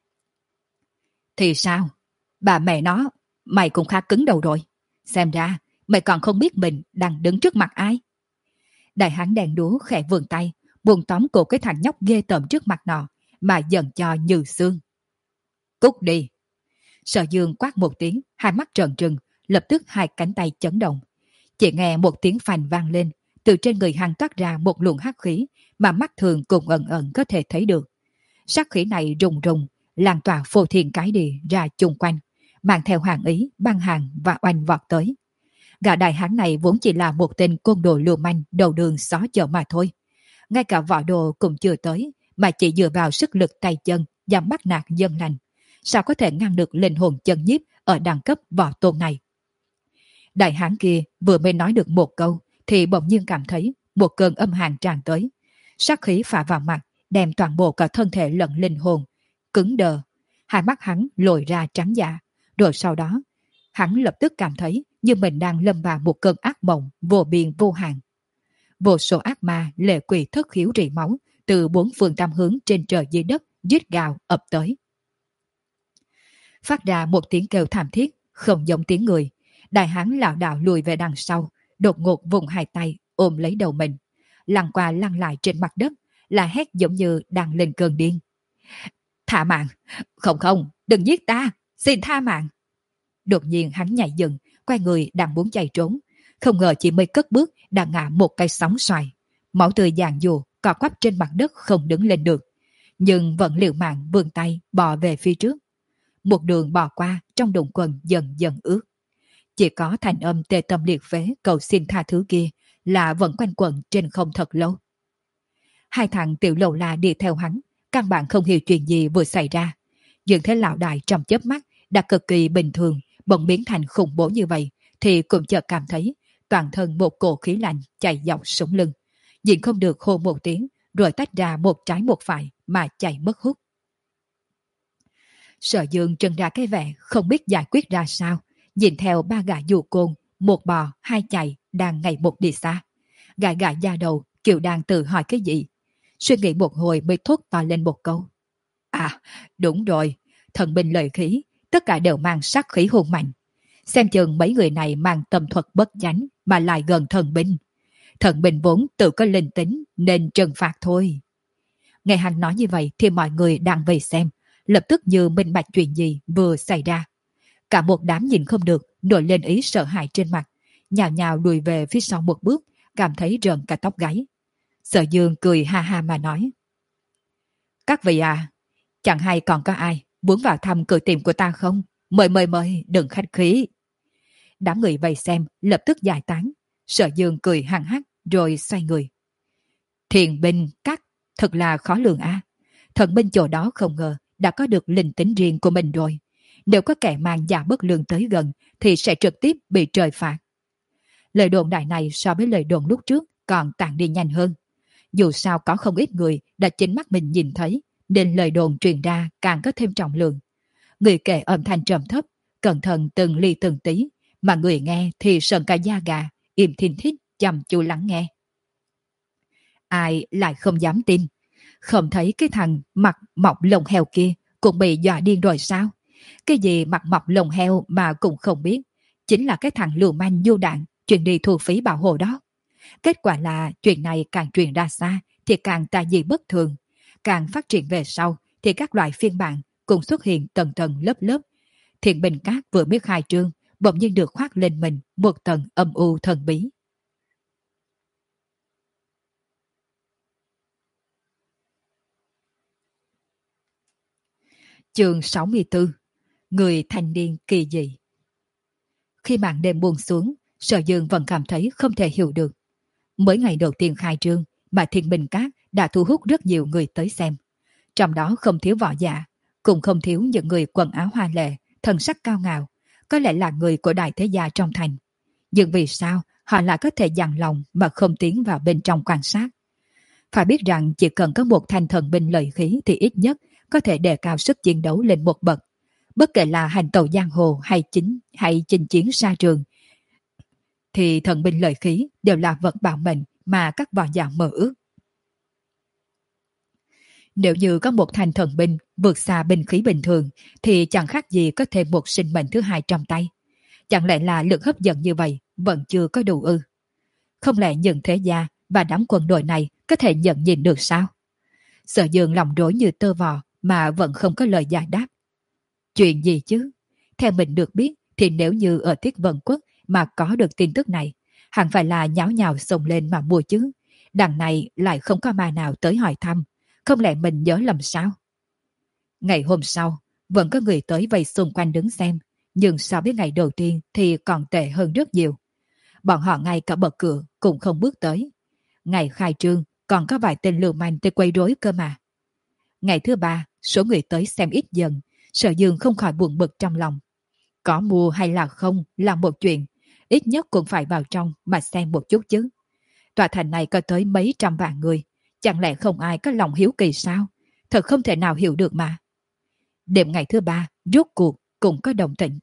Thì sao? Bà mẹ nó, mày cũng khá cứng đầu rồi. Xem ra, mày còn không biết mình đang đứng trước mặt ai. Đại hán đèn đúa khẽ vươn tay, buông tóm cổ cái thằng nhóc ghê tởm trước mặt nọ, mà dần cho như xương. Cút đi! Sở Dương quát một tiếng, hai mắt trợn trừng, lập tức hai cánh tay chấn động. Chỉ nghe một tiếng phành vang lên, từ trên người hắn toát ra một luồng hắc khí mà mắt thường cũng ẩn ẩn có thể thấy được. Sát khí này rùng rùng, lan tỏa phô thiên cái địa ra chung quanh, mang theo hàng ý, băng hàng và oanh vọt tới. Gã đại hán này vốn chỉ là một tên côn đồ lưu manh đầu đường xó chợ mà thôi. Ngay cả võ đồ cũng chưa tới, mà chỉ dựa vào sức lực tay chân và bắt nạt dân lành. Sao có thể ngăn được linh hồn chân nhiếp ở đẳng cấp võ tôn này? Đại hán kia vừa mới nói được một câu thì bỗng nhiên cảm thấy một cơn âm hàn tràn tới. Sát khí phả vào mặt, đem toàn bộ cả thân thể lẫn linh hồn cứng đờ. Hai mắt hắn lồi ra trắng dạ, rồi sau đó hắn lập tức cảm thấy như mình đang lâm vào một cơn ác mộng vô biên vô hạn. Vô số ác ma lệ quỷ thất khiếu rỉ máu từ bốn phương tam hướng trên trời dưới đất giết gào ập tới. Phát ra một tiếng kêu thảm thiết, không giống tiếng người. Đại hán lảo đảo lùi về đằng sau, đột ngột vùng hai tay ôm lấy đầu mình, lăn qua lăn lại trên mặt đất, là hét giống như đang lên cơn điên. Tha mạng! Không không, đừng giết ta! Xin tha mạng! Đột nhiên hắn nhảy dựng, quay người đang muốn chạy trốn. Không ngờ chỉ mới cất bước đã ngã một cái sóng xoài. Máu tươi dàn dù cọ quắp trên mặt đất không đứng lên được. Nhưng vẫn liều mạng vươn tay bò về phía trước. Một đường bò qua trong đụng quần dần dần ướt. Chỉ có thành âm tê tâm liệt phế cầu xin tha thứ kia là vẫn quanh quẩn trên không thật lâu. Hai thằng tiểu lầu la đi theo hắn, căn bản không hiểu chuyện gì vừa xảy ra. Nhưng thế lão đại trong chớp mắt đã cực kỳ bình thường, bỗng biến thành khủng bố như vậy, thì cũng chợt cảm thấy toàn thân một cổ khí lạnh chạy dọc sống lưng. Nhìn không được hô một tiếng, rồi tách ra một trái một phải mà chạy mất hút. Sở Dương trần ra cái vẻ không biết giải quyết ra sao, nhìn theo ba gã dù côn, một bò, hai chạy đang ngày một đi xa. Gã gã da đầu kiểu đang tự hỏi cái gì. Suy nghĩ một hồi mới thốt to lên một câu. À, đúng rồi, thần binh lợi khí, tất cả đều mang sát khí hùng mạnh. Xem chừng mấy người này mang tâm thuật bất chánh mà lại gần thần binh. Thần binh vốn tự có linh tính nên trừng phạt thôi. Nghe hắn nói như vậy thì mọi người đang vây xem, lập tức như minh bạch chuyện gì vừa xảy ra. Cả một đám nhìn không được, nổi lên ý sợ hãi trên mặt, nhào nhào lùi về phía sau một bước, cảm thấy rợn cả tóc gáy. Sở Dương cười ha ha mà nói. Các vị à, chẳng hay còn có ai muốn vào thăm cửa tiệm của ta không? Mời mời mời, đừng khách khí. Đám người vây xem lập tức giải tán. Sở Dương cười hăng hắc rồi xoay người. Thiền binh các thật là khó lường a. Thần binh chỗ đó không ngờ đã có được linh tính riêng của mình rồi. Nếu có kẻ mang giả bất lương tới gần thì sẽ trực tiếp bị trời phạt. Lời đồn đại này so với lời đồn lúc trước còn tàn đi nhanh hơn. Dù sao có không ít người đã chính mắt mình nhìn thấy, nên lời đồn truyền ra càng có thêm trọng lượng. Người kể âm thanh trầm thấp, cẩn thận từng ly từng tí, mà người nghe thì sờn cả da gà, im thinh thích, chăm chú lắng nghe. Ai lại không dám tin? Không thấy cái thằng mặt mọc lông heo kia cũng bị dọa điên rồi sao? Cái gì mặt mọc lông heo mà cũng không biết, chính là cái thằng lưu manh du đạn chuyển đi thu phí bảo hộ đó. Kết quả là chuyện này càng truyền ra xa thì càng tà dị bất thường. Càng phát triển về sau thì các loại phiên bản cũng xuất hiện tầng tầng lớp lớp. Thiện Bình Các vừa mới khai trương, bỗng nhiên được khoác lên mình một tầng âm u thần bí. Chương sáu mươi tư. Người thanh niên kỳ dị. Khi màn đêm buông xuống, Sở Dương vẫn cảm thấy không thể hiểu được. Mới ngày đầu tiên khai trương mà Thiên Bình Các đã thu hút rất nhiều người tới xem. Trong đó không thiếu võ giả, cũng không thiếu những người quần áo hoa lệ, thần sắc cao ngạo, có lẽ là người của đại thế gia trong thành. Nhưng vì sao họ lại có thể dằn lòng mà không tiến vào bên trong quan sát? Phải biết rằng chỉ cần có một thanh thần binh lợi khí thì ít nhất có thể đề cao sức chiến đấu lên một bậc. Bất kể là hành tàu giang hồ hay chính hay chinh chiến xa trường, thì thần binh lợi khí đều là vật bảo mệnh mà các võ giả mơ ước. Nếu như có một thanh thần binh vượt xa binh khí bình thường thì chẳng khác gì có thêm một sinh mệnh thứ hai trong tay. Chẳng lẽ là lực hấp dẫn như vậy vẫn chưa có đủ ư? Không lẽ những thế gia và đám quân đội này có thể nhận nhìn được sao? Sở Dương lòng rối như tơ vò mà vẫn không có lời giải đáp. Chuyện gì chứ? Theo mình được biết thì nếu như ở Thiết Vân Quốc mà có được tin tức này, hẳn phải là nháo nhào xông lên mà mua chứ. Đằng này lại không có ma nào tới hỏi thăm. Không lẽ mình nhớ lầm sao? Ngày hôm sau, vẫn có người tới vây xung quanh đứng xem, nhưng so với ngày đầu tiên thì còn tệ hơn rất nhiều. Bọn họ ngay cả bậc cửa cũng không bước tới. Ngày khai trương còn có vài tên lưu manh tới quấy rối cơ mà. Ngày thứ ba, số người tới xem ít dần, Sở Dương không khỏi buồn bực trong lòng. Có mua hay là không là một chuyện, ít nhất cũng phải vào trong mà xem một chút chứ. Tòa thành này có tới mấy trăm vạn người, chẳng lẽ không ai có lòng hiếu kỳ sao? Thật không thể nào hiểu được mà. Đêm ngày thứ ba, rốt cuộc cũng có động tĩnh.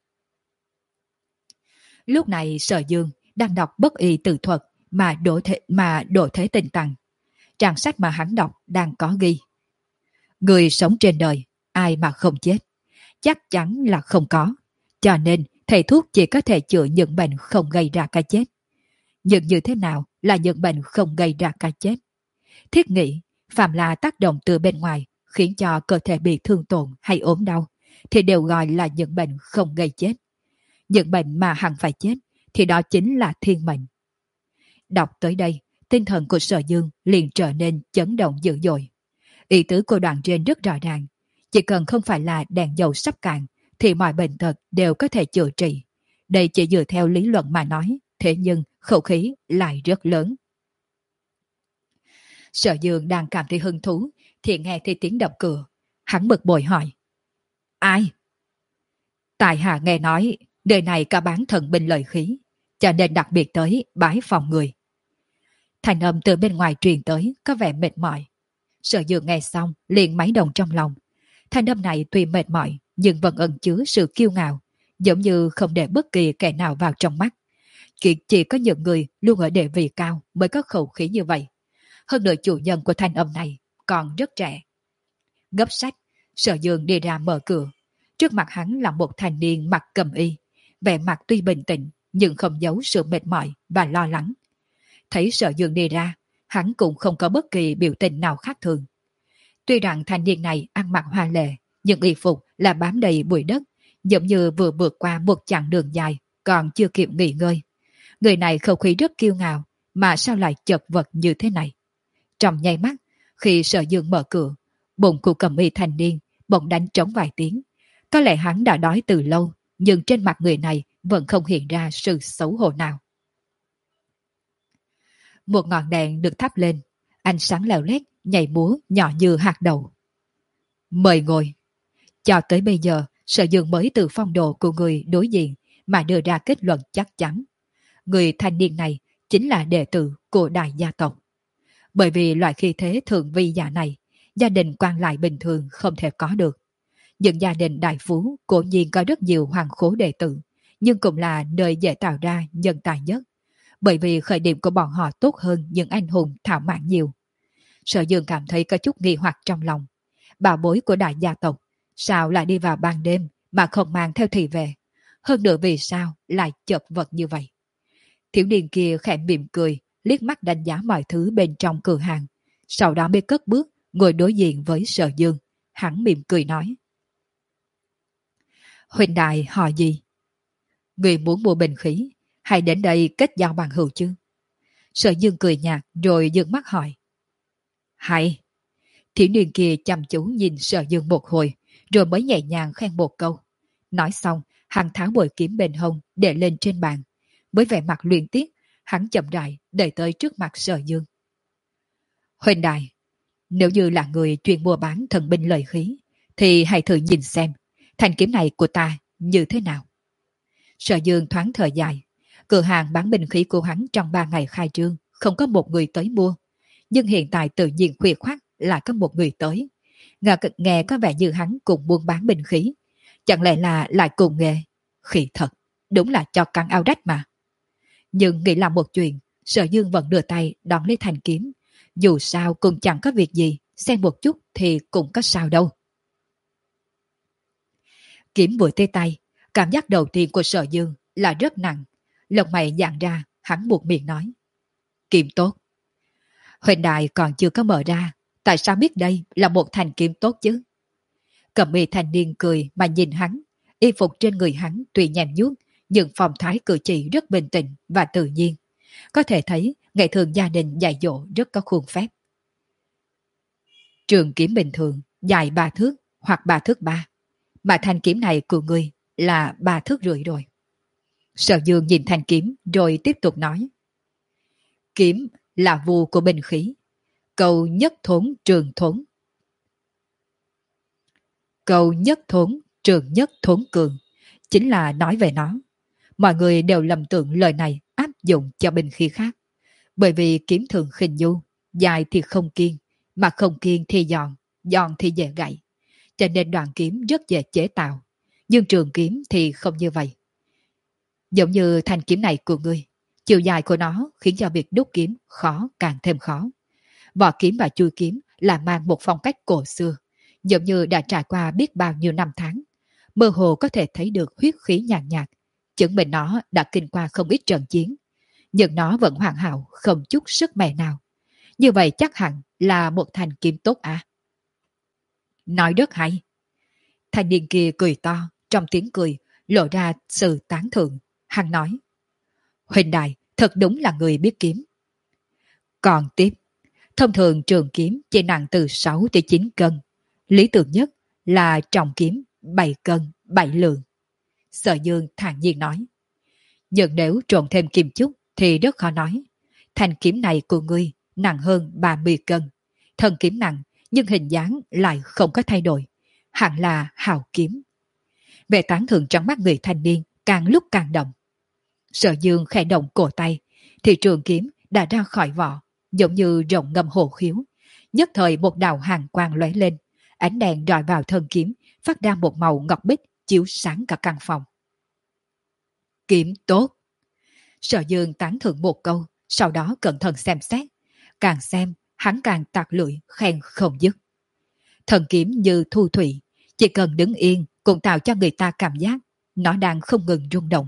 Lúc này Sở Dương đang đọc bất y từ thuật mà đổ thế, mà đổ thế tình tăng. Trang sách mà hắn đọc đang có ghi. Người sống trên đời, ai mà không chết? Chắc chắn là không có. Cho nên thầy thuốc chỉ có thể chữa những bệnh không gây ra cái chết. Nhưng như thế nào là những bệnh không gây ra cái chết? Thiết nghĩ, phạm là tác động từ bên ngoài khiến cho cơ thể bị thương tổn hay ốm đau, thì đều gọi là những bệnh không gây chết. Những bệnh mà hẳn phải chết thì đó chính là thiên mệnh. Đọc tới đây, tinh thần của Sở Dương liền trở nên chấn động dữ dội. Ý tứ của đoạn trên rất rõ ràng. Chỉ cần không phải là đèn dầu sắp cạn thì mọi bệnh tật đều có thể chữa trị. Đây chỉ dựa theo lý luận mà nói, thế nhưng khẩu khí lại rất lớn. Sở Dương đang cảm thấy hứng thú thì nghe thấy tiếng đập cửa. Hắn bực bội hỏi. Ai? Tại hạ nghe nói đời này có bán thần binh lợi khí, cho nên đặc biệt tới bái phòng người. Thành âm từ bên ngoài truyền tới có vẻ mệt mỏi. Sở Dương nghe xong liền máy động trong lòng. Thanh âm này tuy mệt mỏi nhưng vẫn ẩn chứa sự kiêu ngạo, giống như không để bất kỳ kẻ nào vào trong mắt. Chỉ, chỉ có những người luôn ở địa vị cao mới có khẩu khí như vậy. Hơn nữa chủ nhân của thanh âm này còn rất trẻ. Gấp sách, Sở Dương đi ra mở cửa. Trước mặt hắn là một thanh niên mặc cầm y, vẻ mặt tuy bình tĩnh nhưng không giấu sự mệt mỏi và lo lắng. Thấy Sở Dương đi ra, hắn cũng không có bất kỳ biểu tình nào khác thường. Tuy rằng thanh niên này ăn mặc hoa lệ, nhưng y phục là bám đầy bụi đất, giống như vừa vượt qua một chặng đường dài, còn chưa kịp nghỉ ngơi. Người này khẩu khí rất kiêu ngạo, mà sao lại chật vật như thế này? Trong nháy mắt, khi Sở Dương mở cửa, bụng của cầm y thanh niên bỗng đánh trống vài tiếng. Có lẽ hắn đã đói từ lâu, nhưng trên mặt người này vẫn không hiện ra sự xấu hổ nào. Một ngọn đèn được thắp lên, ánh sáng leo lét, nhảy múa nhỏ như hạt đậu. Mời ngồi. Cho tới bây giờ, Sở Dương mới từ phong độ của người đối diện mà đưa ra kết luận chắc chắn. Người thanh niên này chính là đệ tử của đại gia tộc. Bởi vì loại khí thế thượng vi giả này, gia đình quan lại bình thường không thể có được. Những gia đình đại phú cố nhiên có rất nhiều hoàng khố đệ tử, nhưng cũng là nơi dễ tạo ra nhân tài nhất. Bởi vì khởi điểm của bọn họ tốt hơn những anh hùng thảo mạn nhiều. Sở Dương cảm thấy có chút nghi hoặc trong lòng. Bảo bối của đại gia tộc, sao lại đi vào ban đêm mà không mang theo thị về? Hơn nữa vì sao lại chật vật như vậy? Thiếu niên kia khẽ mỉm cười, liếc mắt đánh giá mọi thứ bên trong cửa hàng. Sau đó mới cất bước, ngồi đối diện với Sở Dương. Hắn mỉm cười nói. Huynh đại họ gì? Người muốn mua bình khí, hay đến đây kết giao bằng hữu chứ? Sở Dương cười nhạt rồi dương mắt hỏi. Hay. Thiếu niên kia chăm chú nhìn Sở Dương một hồi, rồi mới nhẹ nhàng khen một câu. Nói xong, hắn tháo bội kiếm bên hông để lên trên bàn. Với vẻ mặt luyện tiếc, hắn chậm rãi đẩy tới trước mặt Sở Dương. Huynh đại, nếu như là người chuyên mua bán thần binh lợi khí, thì hãy thử nhìn xem, thanh kiếm này của ta như thế nào. Sở Dương thoáng thở dài, cửa hàng bán binh khí của hắn trong ba ngày khai trương, không có một người tới mua. Nhưng hiện tại tự nhiên khuya khoắt lại có một người tới. Nghe, nghe có vẻ như hắn cùng buôn bán binh khí. Chẳng lẽ là lại cùng nghề? Khỉ thật, đúng là cho căng ao đách mà. Nhưng nghĩ làm một chuyện, Sở Dương vẫn đưa tay đón lấy thanh kiếm. Dù sao cũng chẳng có việc gì, xem một chút thì cũng có sao đâu. Kiếm vừa tê tay, cảm giác đầu tiên của Sở Dương là rất nặng. Lông mày dạn ra, hắn buộc miệng nói. Kiếm tốt. Huỳnh đại còn chưa có mở ra, tại sao biết đây là một thanh kiếm tốt chứ? Cẩm y thanh niên cười mà nhìn hắn, y phục trên người hắn tuy nhèm nhuốc, nhưng phong thái cử chỉ rất bình tĩnh và tự nhiên. Có thể thấy ngày thường gia đình dạy dỗ rất có khuôn phép. Trường kiếm bình thường dài ba thước hoặc ba thước ba, mà thanh kiếm này của ngươi là ba thước rưỡi rồi. Sở Dương nhìn thanh kiếm rồi tiếp tục nói. Kiếm là vua của binh khí, cầu nhất thốn trường thốn. Cầu nhất thốn trường nhất thốn cường, chính là nói về nó. Mọi người đều lầm tưởng lời này áp dụng cho binh khí khác. Bởi vì kiếm thường khinh nhu, dài thì không kiên, mà không kiên thì giòn, giòn thì dễ gãy. Cho nên đoạn kiếm rất dễ chế tạo. Nhưng trường kiếm thì không như vậy. Giống như thanh kiếm này của ngươi, chiều dài của nó khiến cho việc đúc kiếm khó càng thêm khó. Vỏ kiếm và chui kiếm là mang một phong cách cổ xưa, giống như đã trải qua biết bao nhiêu năm tháng. Mơ hồ có thể thấy được huyết khí nhàn nhạt, nhạt, chứng minh nó đã kinh qua không ít trận chiến. Nhưng nó vẫn hoàn hảo, không chút sức mẻ nào. Như vậy chắc hẳn là một thanh kiếm tốt à? Nói rất hay. Thanh niên kia cười to, trong tiếng cười lộ ra sự tán thưởng. Hắn nói, Huỳnh đại thật đúng là người biết kiếm. Còn tiếp, thông thường trường kiếm chỉ nặng từ sáu tới chín cân. Lý tưởng nhất là trọng kiếm bảy cân, bảy lượng. Sở Dương thản nhiên nói, nhưng nếu trộn thêm kim chúc thì rất khó nói. Thanh kiếm này của ngươi nặng hơn ba mươi cân. Thân kiếm nặng nhưng hình dáng lại không có thay đổi. Hẳn là hào kiếm. Vẻ tán thưởng trong mắt người thanh niên càng lúc càng đậm. Sở Dương khẽ động cổ tay, thì trường kiếm đã ra khỏi vỏ, giống như rồng ngâm hồ khiếu. Nhất thời một đạo hàn quang lóe lên, ánh đèn rọi vào thân kiếm, phát ra một màu ngọc bích chiếu sáng cả căn phòng. Kiếm tốt. Sở Dương tán thưởng một câu, sau đó cẩn thận xem xét. Càng xem, hắn càng tạc lưỡi, khen không dứt. Thần kiếm như thu thủy, chỉ cần đứng yên cũng tạo cho người ta cảm giác nó đang không ngừng rung động.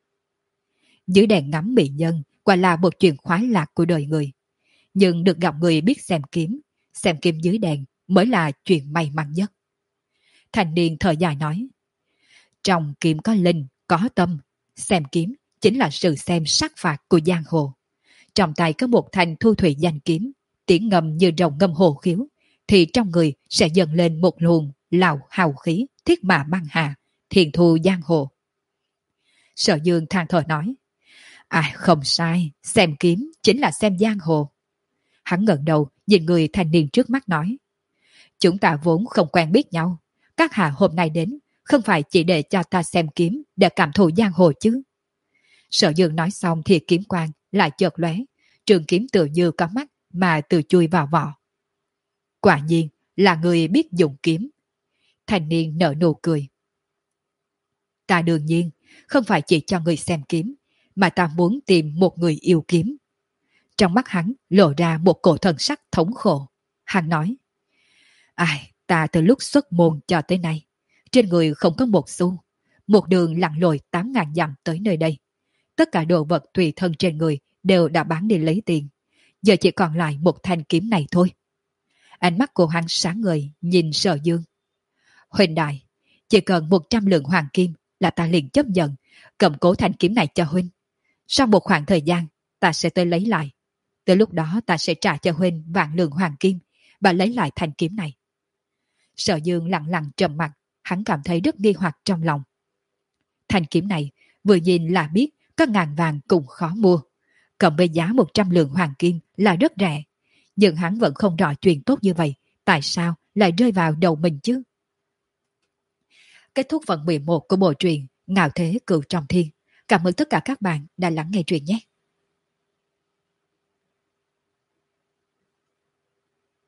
Dưới đèn ngắm mỹ nhân quả là một chuyện khoái lạc của đời người. Nhưng được gặp người biết xem kiếm, xem kiếm dưới đèn mới là chuyện may mắn nhất. Thành niên thở dài nói, trong kiếm có linh, có tâm, xem kiếm chính là sự xem sát phạt của giang hồ. Trong tay có một thanh thu thủy danh kiếm, tiếng ngầm như rồng ngâm hồ khiếu, thì trong người sẽ dần lên một luồng lào hào khí thiết mà băng hà, thiền thu giang hồ. Sở Dương than thở nói, À không sai, xem kiếm chính là xem giang hồ. Hắn ngẩng đầu nhìn người thanh niên trước mắt nói. Chúng ta vốn không quen biết nhau. Các hạ hôm nay đến không phải chỉ để cho ta xem kiếm để cảm thụ giang hồ chứ. Sở Dương nói xong thì kiếm quang lại chợt lóe, trường kiếm tự như có mắt mà tự chui vào vỏ. Quả nhiên là người biết dùng kiếm. Thanh niên nở nụ cười. Ta đương nhiên không phải chỉ cho người xem kiếm, mà ta muốn tìm một người yêu kiếm. Trong mắt hắn lộ ra một cổ thần sắc thống khổ. Hắn nói, ai, ta từ lúc xuất môn cho tới nay, trên người không có một xu, một đường lặn lội tám ngàn dặm tới nơi đây. Tất cả đồ vật tùy thân trên người đều đã bán đi lấy tiền. Giờ chỉ còn lại một thanh kiếm này thôi. Ánh mắt của hắn sáng ngời nhìn Sở Dương. Huynh đại, chỉ cần một trăm lượng hoàng kim là ta liền chấp nhận, cầm cố thanh kiếm này cho huynh. Sau một khoảng thời gian, ta sẽ tới lấy lại. Tới lúc đó ta sẽ trả cho huynh vạn lượng hoàng kim và lấy lại thanh kiếm này. Sở Dương lặng lặng trầm mặt, hắn cảm thấy rất nghi hoặc trong lòng. Thanh kiếm này vừa nhìn là biết có ngàn vàng cũng khó mua. Cầm với giá một trăm lượng hoàng kim là rất rẻ. Nhưng hắn vẫn không rõ chuyện tốt như vậy, tại sao lại rơi vào đầu mình chứ? Kết thúc phần mười một của bộ truyện Ngạo Thế Cửu Trọng Thiên. Cảm ơn tất cả các bạn đã lắng nghe truyện nhé.